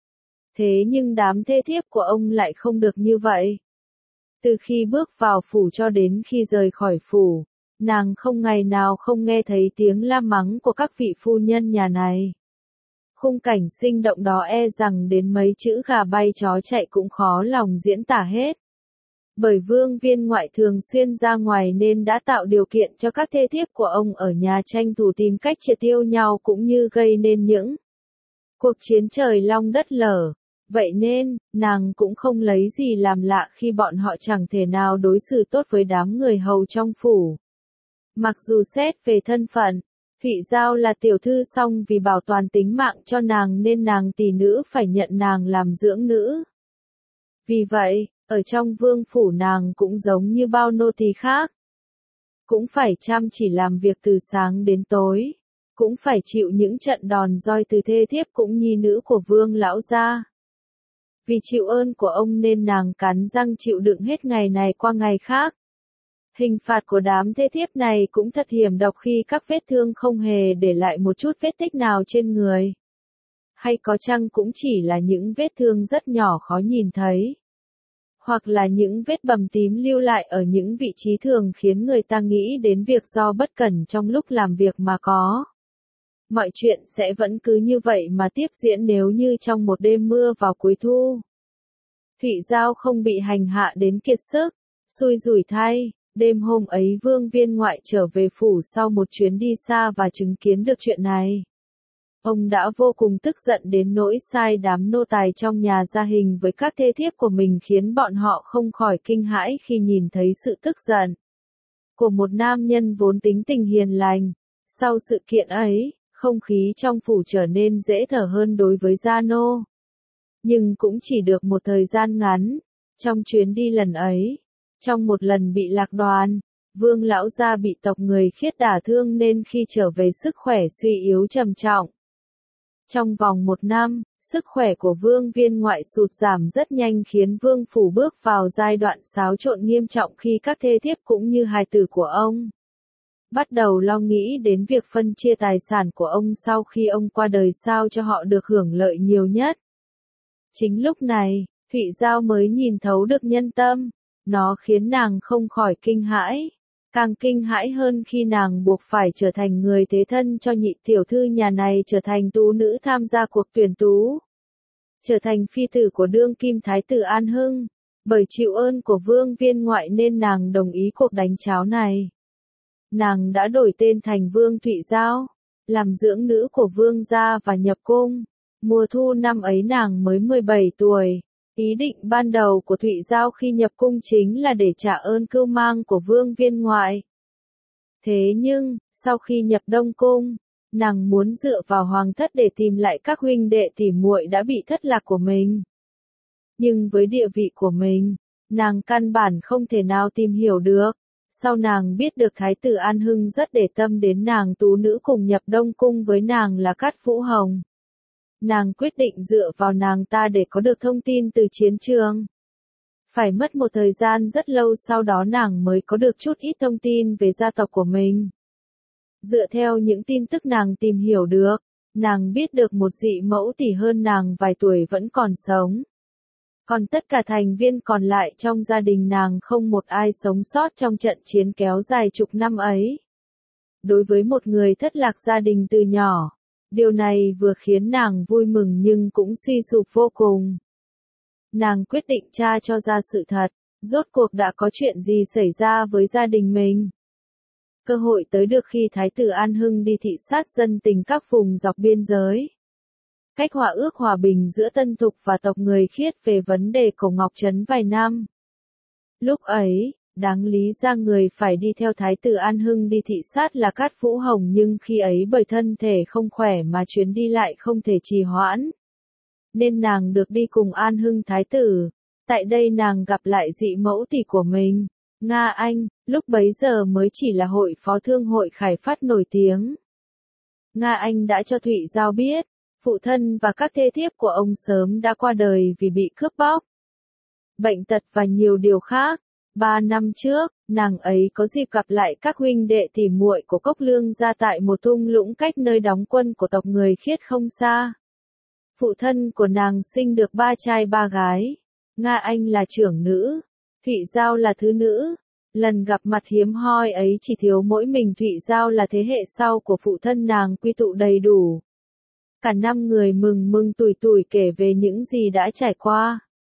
Thế nhưng đám thê thiếp của ông lại không được như vậy. Từ khi bước vào phủ cho đến khi rời khỏi phủ, nàng không ngày nào không nghe thấy tiếng la mắng của các vị phu nhân nhà này. Khung cảnh sinh động đó e rằng đến mấy chữ gà bay chó chạy cũng khó lòng diễn tả hết. Bởi Vương viên ngoại thường xuyên ra ngoài nên đã tạo điều kiện cho các thê thiếp của ông ở nhà tranh thủ tìm cách triệt tiêu nhau cũng như gây nên những cuộc chiến trời long đất lở. Vậy nên, nàng cũng không lấy gì làm lạ khi bọn họ chẳng thể nào đối xử tốt với đám người hầu trong phủ. Mặc dù xét về thân phận, Thụy Giao là tiểu thư song vì bảo toàn tính mạng cho nàng nên nàng tỷ nữ phải nhận nàng làm dưỡng nữ. Vì vậy, ở trong vương phủ nàng cũng giống như bao nô tỳ khác. Cũng phải chăm chỉ làm việc từ sáng đến tối. Cũng phải chịu những trận đòn roi từ thê thiếp cũng nhi nữ của vương lão gia. Vì chịu ơn của ông nên nàng cắn răng chịu đựng hết ngày này qua ngày khác. Hình phạt của đám thê thiếp này cũng thật hiểm độc khi các vết thương không hề để lại một chút vết tích nào trên người. Hay có chăng cũng chỉ là những vết thương rất nhỏ khó nhìn thấy. Hoặc là những vết bầm tím lưu lại ở những vị trí thường khiến người ta nghĩ đến việc do bất cẩn trong lúc làm việc mà có. Mọi chuyện sẽ vẫn cứ như vậy mà tiếp diễn nếu như trong một đêm mưa vào cuối thu. Thụy Giao không bị hành hạ đến kiệt sức, xui rủi thay. Đêm hôm ấy Vương viên ngoại trở về phủ sau một chuyến đi xa và chứng kiến được chuyện này. Ông đã vô cùng tức giận đến nỗi sai đám nô tài trong nhà ra hình với các thê thiếp của mình khiến bọn họ không khỏi kinh hãi khi nhìn thấy sự tức giận của một nam nhân vốn tính tình hiền lành. Sau sự kiện ấy, không khí trong phủ trở nên dễ thở hơn đối với Gia Nô. Nhưng cũng chỉ được một thời gian ngắn. Trong chuyến đi lần ấy, trong một lần bị lạc đoàn, Vương lão gia bị tộc người Khiết đả thương nên khi trở về sức khỏe suy yếu trầm trọng. Trong vòng một năm, sức khỏe của Vương viên ngoại sụt giảm rất nhanh khiến Vương phủ bước vào giai đoạn xáo trộn nghiêm trọng khi các thê thiếp cũng như hài tử của ông bắt đầu lo nghĩ đến việc phân chia tài sản của ông sau khi ông qua đời sao cho họ được hưởng lợi nhiều nhất. Chính lúc này, Thụy Giao mới nhìn thấu được nhân tâm. Nó khiến nàng không khỏi kinh hãi. Càng kinh hãi hơn khi nàng buộc phải trở thành người thế thân cho nhị tiểu thư nhà này trở thành tú nữ tham gia cuộc tuyển tú. Trở thành phi tử của đương kim thái tử An Hưng. Bởi chịu ơn của Vương viên ngoại nên nàng đồng ý cuộc đánh cháo này. Nàng đã đổi tên thành Vương Thụy Giao, làm dưỡng nữ của Vương gia và nhập cung. Mùa thu năm ấy nàng mới mười bảy tuổi. Ý định ban đầu của Thụy Giao khi nhập cung chính là để trả ơn cưu mang của Vương viên ngoại. Thế nhưng, sau khi nhập Đông Cung, nàng muốn dựa vào hoàng thất để tìm lại các huynh đệ tỉ muội đã bị thất lạc của mình. Nhưng với địa vị của mình, nàng căn bản không thể nào tìm hiểu được. Sau nàng biết được Thái tử An Hưng rất để tâm đến nàng tú nữ cùng nhập Đông Cung với nàng là Cát Vũ Hồng. Nàng quyết định dựa vào nàng ta để có được thông tin từ chiến trường. Phải mất một thời gian rất lâu sau đó nàng mới có được chút ít thông tin về gia tộc của mình. Dựa theo những tin tức nàng tìm hiểu được, nàng biết được một dị mẫu tỷ hơn nàng vài tuổi vẫn còn sống. Còn tất cả thành viên còn lại trong gia đình nàng không một ai sống sót trong trận chiến kéo dài chục năm ấy. Đối với một người thất lạc gia đình từ nhỏ, điều này vừa khiến nàng vui mừng nhưng cũng suy sụp vô cùng. Nàng quyết định tra cho ra sự thật, rốt cuộc đã có chuyện gì xảy ra với gia đình mình. Cơ hội tới được khi Thái tử An Hưng đi thị sát dân tình các vùng dọc biên giới. Cách hòa ước hòa bình giữa Tân Thục và tộc người Khiết về vấn đề Cổ Ngọc Trấn vài năm. Lúc ấy, đáng lý ra người phải đi theo Thái tử An Hưng đi thị sát là Cát Vũ Hồng nhưng khi ấy bởi thân thể không khỏe mà chuyến đi lại không thể trì hoãn. Nên nàng được đi cùng An Hưng Thái tử. Tại đây nàng gặp lại dị mẫu tỷ của mình, Nga Anh, lúc bấy giờ mới chỉ là hội phó thương hội Khải Phát nổi tiếng. Nga Anh đã cho Thụy Giao biết, phụ thân và các thê thiếp của ông sớm đã qua đời vì bị cướp bóc, bệnh tật và nhiều điều khác. Ba năm trước, nàng ấy có dịp gặp lại các huynh đệ tỉ muội của Cốc Lương gia tại một thung lũng cách nơi đóng quân của tộc người Khiết không xa. Phụ thân của nàng sinh được ba trai ba gái. Nga Anh là trưởng nữ, Thụy Giao là thứ nữ. Lần gặp mặt hiếm hoi ấy chỉ thiếu mỗi mình Thụy Giao là thế hệ sau của phụ thân nàng quy tụ đầy đủ. Cả năm người mừng mừng tủi tủi kể về những gì đã trải qua.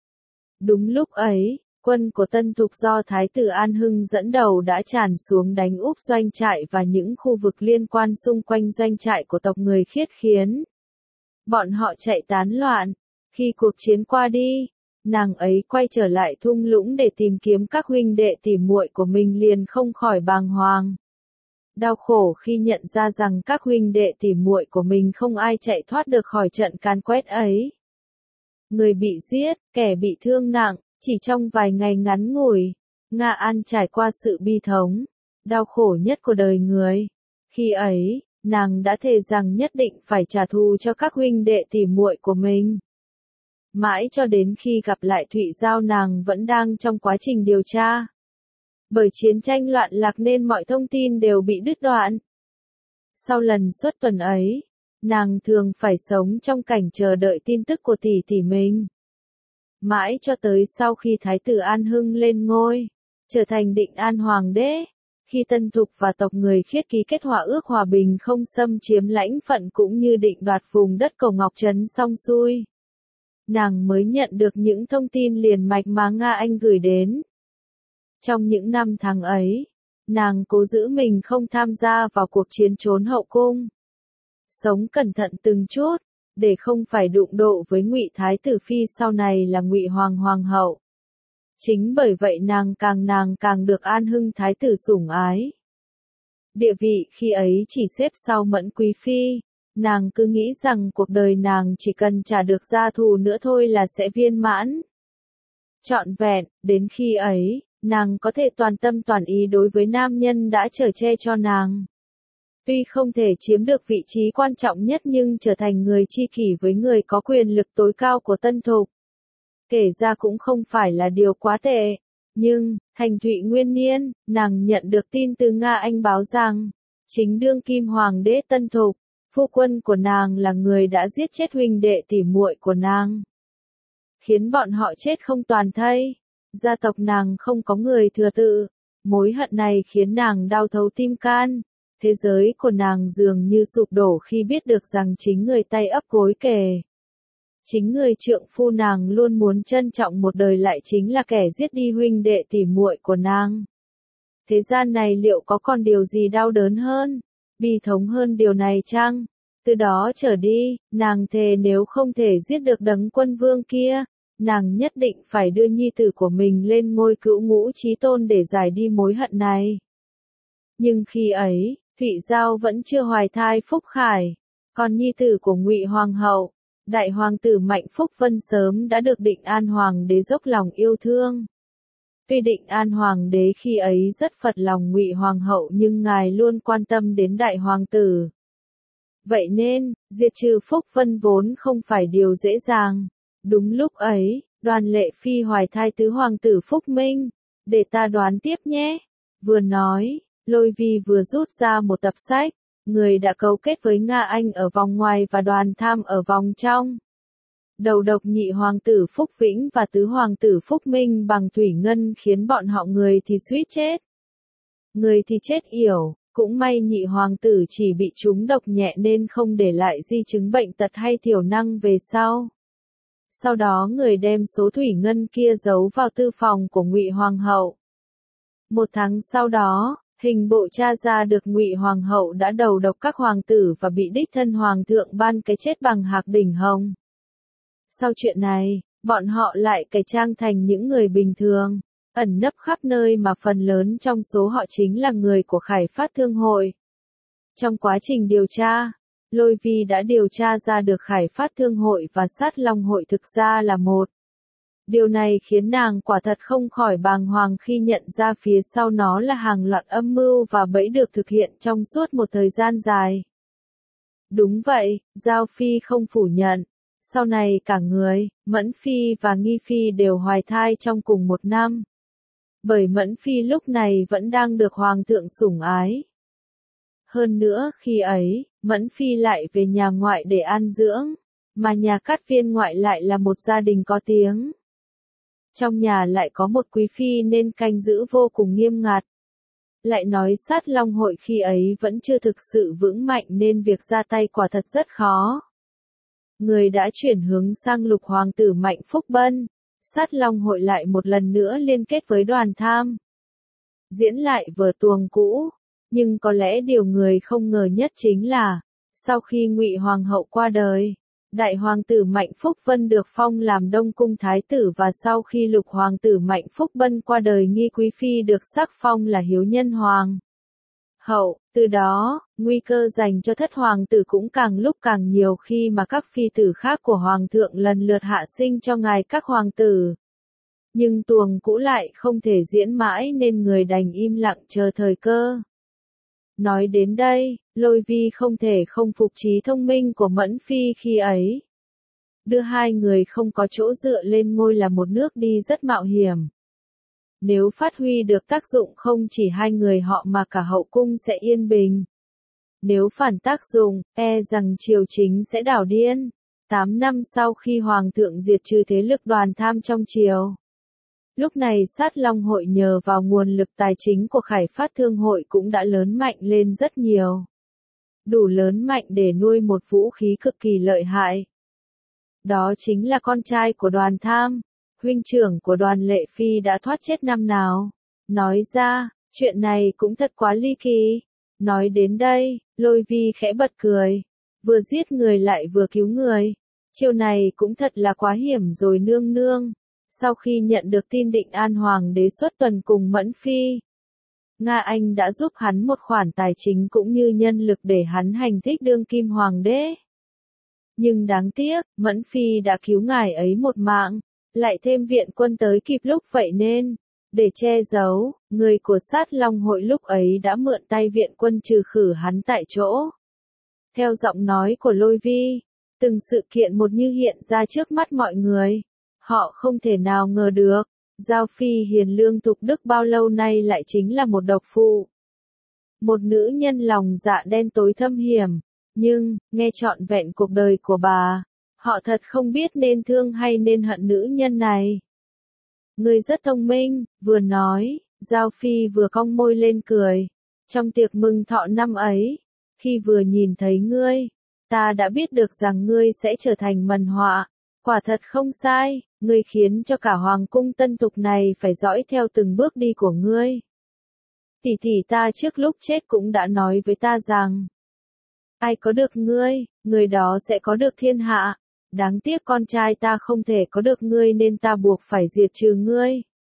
Đúng lúc ấy, quân của Tân Thục do Thái tử An Hưng dẫn đầu đã tràn xuống đánh úp doanh trại và những khu vực liên quan xung quanh doanh trại của tộc người Khiết khiến bọn họ chạy tán loạn. Khi cuộc chiến qua đi, nàng ấy quay trở lại thung lũng để tìm kiếm các huynh đệ tỉ muội của mình liền không khỏi bàng hoàng. Đau khổ khi nhận ra rằng các huynh đệ tỉ muội của mình không ai chạy thoát được khỏi trận càn quét ấy. Người bị giết, kẻ bị thương nặng, chỉ trong vài ngày ngắn ngủi, Nga An trải qua sự bi thống, đau khổ nhất của đời người. Khi ấy, nàng đã thề rằng nhất định phải trả thù cho các huynh đệ tỉ muội của mình. Mãi cho đến khi gặp lại Thụy Giao nàng vẫn đang trong quá trình điều tra. Bởi chiến tranh loạn lạc nên mọi thông tin đều bị đứt đoạn. Sau lần xuất tuần ấy, nàng thường phải sống trong cảnh chờ đợi tin tức của tỷ tỷ mình. Mãi cho tới sau khi Thái tử An Hưng lên ngôi, trở thành Định An Hoàng đế, khi Tân Thục và tộc người Khiết ký kết hòa ước hòa bình không xâm chiếm lãnh phận cũng như định đoạt vùng đất Cổ Ngọc Trấn xong xuôi, nàng mới nhận được những thông tin liền mạch mà Nga Anh gửi đến. Trong những năm tháng ấy, nàng cố giữ mình không tham gia vào cuộc chiến trốn hậu cung. Sống cẩn thận từng chút, để không phải đụng độ với Ngụy Thái tử phi sau này là Ngụy Hoàng Hoàng hậu. Chính bởi vậy nàng càng nàng càng được An Hưng Thái tử sủng ái. Địa vị khi ấy chỉ xếp sau Mẫn Quý phi, nàng cứ nghĩ rằng cuộc đời nàng chỉ cần trả được gia thù nữa thôi là sẽ viên mãn, trọn vẹn. Đến khi ấy, nàng có thể toàn tâm toàn ý đối với nam nhân đã chở che cho nàng. Tuy không thể chiếm được vị trí quan trọng nhất nhưng trở thành người tri kỷ với người có quyền lực tối cao của Tân Thục. Kể ra cũng không phải là điều quá tệ. Nhưng, thành Thụy Nguyên Niên, nàng nhận được tin từ Nga Anh báo rằng, chính đương kim hoàng đế Tân Thục, phu quân của nàng là người đã giết chết huynh đệ tỉ muội của nàng, khiến bọn họ chết không toàn thây. Gia tộc nàng không có người thừa tự. Mối hận này khiến nàng đau thấu tim can. Thế giới của nàng dường như sụp đổ khi biết được rằng chính người tay ấp gối kề, chính người trượng phu nàng luôn muốn trân trọng một đời lại chính là kẻ giết đi huynh đệ tỉ muội của nàng. Thế gian này liệu có còn điều gì đau đớn hơn, bi thống hơn điều này chăng? Từ đó trở đi, nàng thề nếu không thể giết được đấng quân vương kia, nàng nhất định phải đưa nhi tử của mình lên ngôi cữu ngũ chí tôn để giải đi mối hận này. Nhưng khi ấy, Thụy Giao vẫn chưa hoài thai Phúc Khải, còn nhi tử của Ngụy Hoàng hậu, đại hoàng tử Mạnh Phúc Vân sớm đã được Định An Hoàng đế dốc lòng yêu thương. Tuy Định An Hoàng đế khi ấy rất phật lòng Ngụy Hoàng hậu nhưng ngài luôn quan tâm đến đại hoàng tử. Vậy nên, diệt trừ Phúc Vân vốn không phải điều dễ dàng. Đúng lúc ấy, Đoàn Lệ Phi hoài thai tứ hoàng tử Phúc Minh, để ta đoán tiếp nhé. Vừa nói, Lôi Vi vừa rút ra một tập sách, người đã cấu kết với Nga Anh ở vòng ngoài và Đoàn Tham ở vòng trong. Đầu độc nhị hoàng tử Phúc Vĩnh và tứ hoàng tử Phúc Minh bằng thủy ngân khiến bọn họ người thì suýt chết. Người thì chết yểu, cũng may nhị hoàng tử chỉ bị trúng độc nhẹ nên không để lại di chứng bệnh tật hay thiểu năng về sau. Sau đó người đem số thủy ngân kia giấu vào tư phòng của Ngụy Hoàng hậu. Một tháng sau đó, hình bộ tra ra được Ngụy Hoàng hậu đã đầu độc các hoàng tử và bị đích thân hoàng thượng ban cái chết bằng hạc đỉnh hồng. Sau chuyện này, bọn họ lại cải trang thành những người bình thường, ẩn nấp khắp nơi mà phần lớn trong số họ chính là người của Khải Phát Thương hội. Trong quá trình điều tra, Lôi Vi đã điều tra ra được Khải Phát Thương hội và Sát Long hội thực ra là một. Điều này khiến nàng quả thật không khỏi bàng hoàng khi nhận ra phía sau nó là hàng loạt âm mưu và bẫy được thực hiện trong suốt một thời gian dài. Đúng vậy, Giao Phi không phủ nhận. Sau này cả người, Mẫn Phi và Nghi Phi đều hoài thai trong cùng một năm. Bởi Mẫn Phi lúc này vẫn đang được Hoàng thượng sủng ái. Hơn nữa khi ấy, Mẫn Phi lại về nhà ngoại để an dưỡng, mà nhà Cát Viên ngoại lại là một gia đình có tiếng. Trong nhà lại có một quý phi nên canh giữ vô cùng nghiêm ngặt. Lại nói Sát Long hội khi ấy vẫn chưa thực sự vững mạnh nên việc ra tay quả thật rất khó. Người đã chuyển hướng sang lục hoàng tử Mạnh Phúc Bân, Sát Long hội lại một lần nữa liên kết với Đoàn Tham. Diễn lại vở tuồng cũ, nhưng có lẽ điều người không ngờ nhất chính là, sau khi Ngụy Hoàng hậu qua đời, Đại hoàng tử Mạnh Phúc Vân được phong làm Đông cung thái tử và sau khi lục hoàng tử Mạnh Phúc Bân qua đời Nghi quý phi được sắc phong là Hiếu Nhân Hoàng hậu. Từ đó, nguy cơ dành cho thất hoàng tử cũng càng lúc càng nhiều khi mà các phi tử khác của hoàng thượng lần lượt hạ sinh cho ngài các hoàng tử. Nhưng tuồng cũ lại không thể diễn mãi nên người đành im lặng chờ thời cơ. Nói đến đây, Lôi Vi không thể không phục trí thông minh của Mẫn Phi khi ấy. Đưa hai người không có chỗ dựa lên ngôi là một nước đi rất mạo hiểm. Nếu phát huy được tác dụng không chỉ hai người họ mà cả hậu cung sẽ yên bình. Nếu phản tác dụng, e rằng triều chính sẽ đảo điên. Tám năm sau khi Hoàng thượng diệt trừ thế lực Đoàn Tham trong triều. Lúc này Sát Long hội nhờ vào nguồn lực tài chính của Khải Phát Thương hội cũng đã lớn mạnh lên rất nhiều. Đủ lớn mạnh để nuôi một vũ khí cực kỳ lợi hại. Đó chính là con trai của Đoàn Tham, huynh trưởng của Đoàn Lệ Phi đã thoát chết năm nào. Nói ra, chuyện này cũng thật quá ly kỳ. Nói đến đây, Lôi Vi khẽ bật cười. Vừa giết người lại vừa cứu người. Chiêu này cũng thật là quá hiểm rồi nương nương. Sau khi nhận được tin Định An Hoàng đế xuất tuần cùng Mẫn Phi, Nga Anh đã giúp hắn một khoản tài chính cũng như nhân lực để hắn hành thích đương kim hoàng đế. Nhưng đáng tiếc, Mẫn Phi đã cứu ngài ấy một mạng, lại thêm viện quân tới kịp lúc vậy nên, để che giấu, người của Sát Long hội lúc ấy đã mượn tay viện quân trừ khử hắn tại chỗ. Theo giọng nói của Lôi Vi, từng sự kiện một như hiện ra trước mắt mọi người. Họ không thể nào ngờ được, Giao Phi hiền lương thục đức bao lâu nay lại chính là một độc phụ. Một nữ nhân lòng dạ đen tối thâm hiểm, nhưng, nghe trọn vẹn cuộc đời của bà, họ thật không biết nên thương hay nên hận nữ nhân này. Người rất thông minh, vừa nói, Giao Phi vừa cong môi lên cười. Trong tiệc mừng thọ năm ấy, khi vừa nhìn thấy ngươi, ta đã biết được rằng ngươi sẽ trở thành mần họa. Quả thật không sai, ngươi khiến cho cả hoàng cung tân tục này phải dõi theo từng bước đi của ngươi. Tỷ tỷ ta trước lúc chết cũng đã nói với ta rằng, ai có được ngươi, người đó sẽ có được thiên hạ. Đáng tiếc con trai ta không thể có được ngươi nên ta buộc phải diệt trừ ngươi.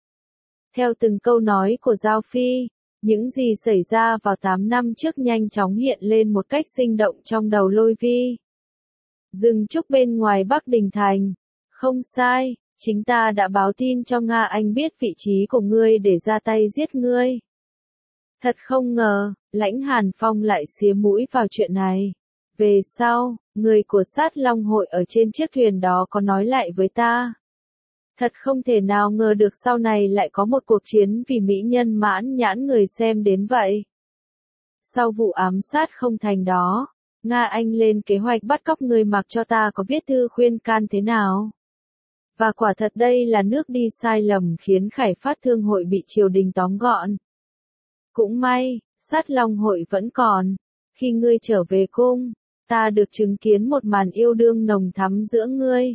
Theo từng câu nói của Giao Phi, những gì xảy ra vào tám năm trước nhanh chóng hiện lên một cách sinh động trong đầu Lôi Vi. Dừng trúc bên ngoài Bắc Đình Thành. Không sai, chính ta đã báo tin cho Nga Anh biết vị trí của ngươi để ra tay giết ngươi. Thật không ngờ, Lãnh Hàn Phong lại xía mũi vào chuyện này. Về sau, người của Sát Long hội ở trên chiếc thuyền đó có nói lại với ta. Thật không thể nào ngờ được sau này lại có một cuộc chiến vì mỹ nhân mãn nhãn người xem đến vậy. Sau vụ ám sát không thành đó, Nga Anh lên kế hoạch bắt cóc người mặc cho ta có viết thư khuyên can thế nào? Và quả thật đây là nước đi sai lầm khiến Khải Phát Thương hội bị triều đình tóm gọn. Cũng may, sát long hội vẫn còn. Khi ngươi trở về cung, ta được chứng kiến một màn yêu đương nồng thắm giữa ngươi.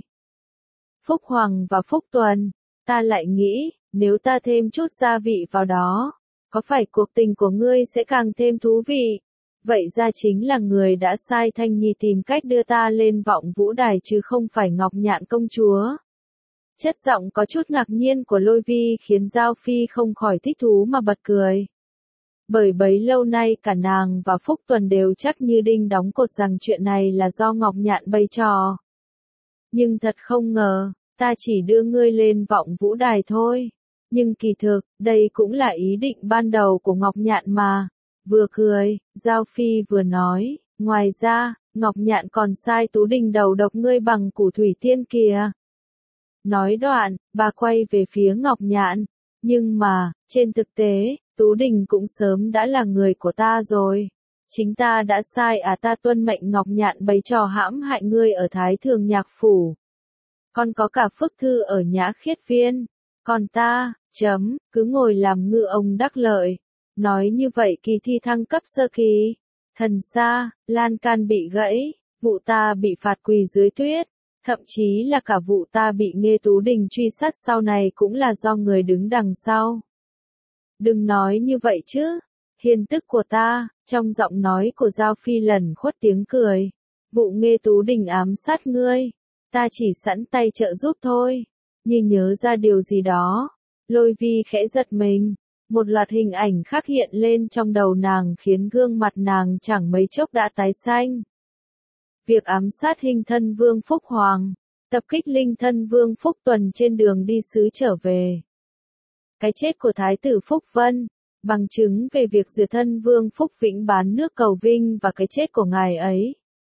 Phúc Hoàng và Phúc Tuần, ta lại nghĩ, nếu ta thêm chút gia vị vào đó, có phải cuộc tình của ngươi sẽ càng thêm thú vị? Vậy ra chính là người đã sai Thanh Nhi tìm cách đưa ta lên vọng vũ đài chứ không phải Ngọc Nhạn công chúa. Chất giọng có chút ngạc nhiên của Lôi Vi khiến Giao Phi không khỏi thích thú mà bật cười. Bởi bấy lâu nay cả nàng và Phúc Tuần đều chắc như đinh đóng cột rằng chuyện này là do Ngọc Nhạn bày trò. Nhưng thật không ngờ, ta chỉ đưa ngươi lên vọng vũ đài thôi. Nhưng kỳ thực, đây cũng là ý định ban đầu của Ngọc Nhạn mà. Vừa cười, Giao Phi vừa nói, ngoài ra, Ngọc Nhạn còn sai Tú Đình đầu độc ngươi bằng củ thủy tiên kìa. Nói đoạn, bà quay về phía Ngọc Nhạn. Nhưng mà, trên thực tế, Tú Đình cũng sớm đã là người của ta rồi. Chính ta đã sai à ta tuân mệnh Ngọc Nhạn bày trò hãm hại ngươi ở Thái Thường Nhạc Phủ. Còn có cả phức thư ở Nhã Khiết Viên. Còn ta, chấm, cứ ngồi làm ngư ông đắc lợi. Nói như vậy kỳ thi thăng cấp sơ kỳ. Thần xa, lan can bị gãy, vụ ta bị phạt quỳ dưới tuyết. Thậm chí là cả vụ ta bị Nghê Tú Đình truy sát sau này cũng là do người đứng đằng sau. Đừng nói như vậy chứ, hiền tức của ta, trong giọng nói của Giao Phi lẩn khuất tiếng cười. Vụ Nghê Tú Đình ám sát ngươi, ta chỉ sẵn tay trợ giúp thôi. Như nhớ ra điều gì đó, Lôi Vi khẽ giật mình, một loạt hình ảnh khác hiện lên trong đầu nàng khiến gương mặt nàng chẳng mấy chốc đã tái xanh. Việc ám sát hình thân Vương Phúc Hoàng, tập kích linh thân Vương Phúc Tuần trên đường đi sứ trở về. Cái chết của Thái tử Phúc Vân, bằng chứng về việc duyệt thân Vương Phúc Vĩnh bán nước cầu vinh và cái chết của ngài ấy.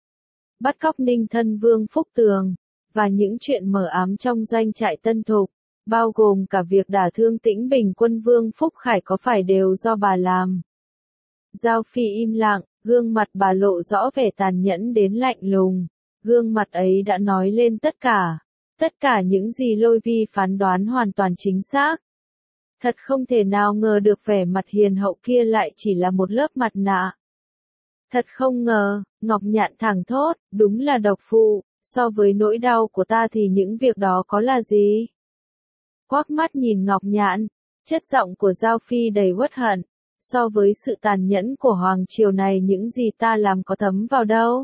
Bắt cóc ninh thân Vương Phúc Tường, và những chuyện mờ ám trong doanh trại Tân Thục, bao gồm cả việc đả thương Tĩnh Bình quân Vương Phúc Khải có phải đều do bà làm. Giao Phi im lặng, gương mặt bà lộ rõ vẻ tàn nhẫn đến lạnh lùng. Gương mặt ấy đã nói lên tất cả. Tất cả những gì Lôi Vi phán đoán hoàn toàn chính xác. Thật không thể nào ngờ được vẻ mặt hiền hậu kia lại chỉ là một lớp mặt nạ. Thật không ngờ, Ngọc Nhạn thẳng thốt, đúng là độc phụ, so với nỗi đau của ta thì những việc đó có là gì? Quắc mắt nhìn Ngọc Nhạn, chất giọng của Giao Phi đầy uất hận. So với sự tàn nhẫn của Hoàng Triều này những gì ta làm có thấm vào đâu.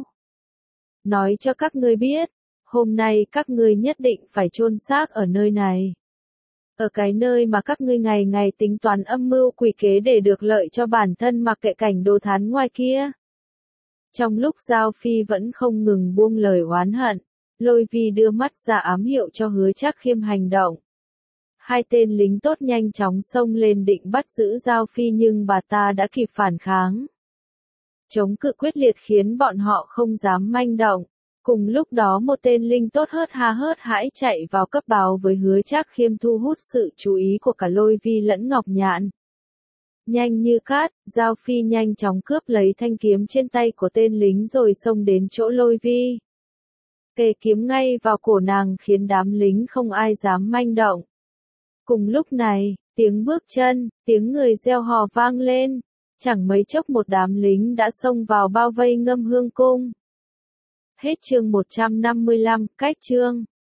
Nói cho các ngươi biết, hôm nay các ngươi nhất định phải chôn xác ở nơi này. Ở cái nơi mà các ngươi ngày ngày tính toán âm mưu quỷ kế để được lợi cho bản thân mặc kệ cảnh đồ thán ngoài kia. Trong lúc Giao Phi vẫn không ngừng buông lời oán hận, Lôi Vi đưa mắt ra ám hiệu cho Hứa Trác Khiêm hành động. Hai tên lính tốt nhanh chóng xông lên định bắt giữ Giao Phi nhưng bà ta đã kịp phản kháng. Chống cự quyết liệt khiến bọn họ không dám manh động. Cùng lúc đó một tên lính tốt hớt ha hớt hãi chạy vào cấp báo với Hứa Trác Khiêm thu hút sự chú ý của cả Lôi Vi lẫn Ngọc Nhạn. Nhanh như cát, Giao Phi nhanh chóng cướp lấy thanh kiếm trên tay của tên lính rồi xông đến chỗ Lôi Vi. Kề kiếm ngay vào cổ nàng khiến đám lính không ai dám manh động. Cùng lúc này, tiếng bước chân, tiếng người reo hò vang lên. Chẳng mấy chốc một đám lính đã xông vào bao vây Ngâm Hương cung. Hết chương một trăm năm mươi lăm, cách chương.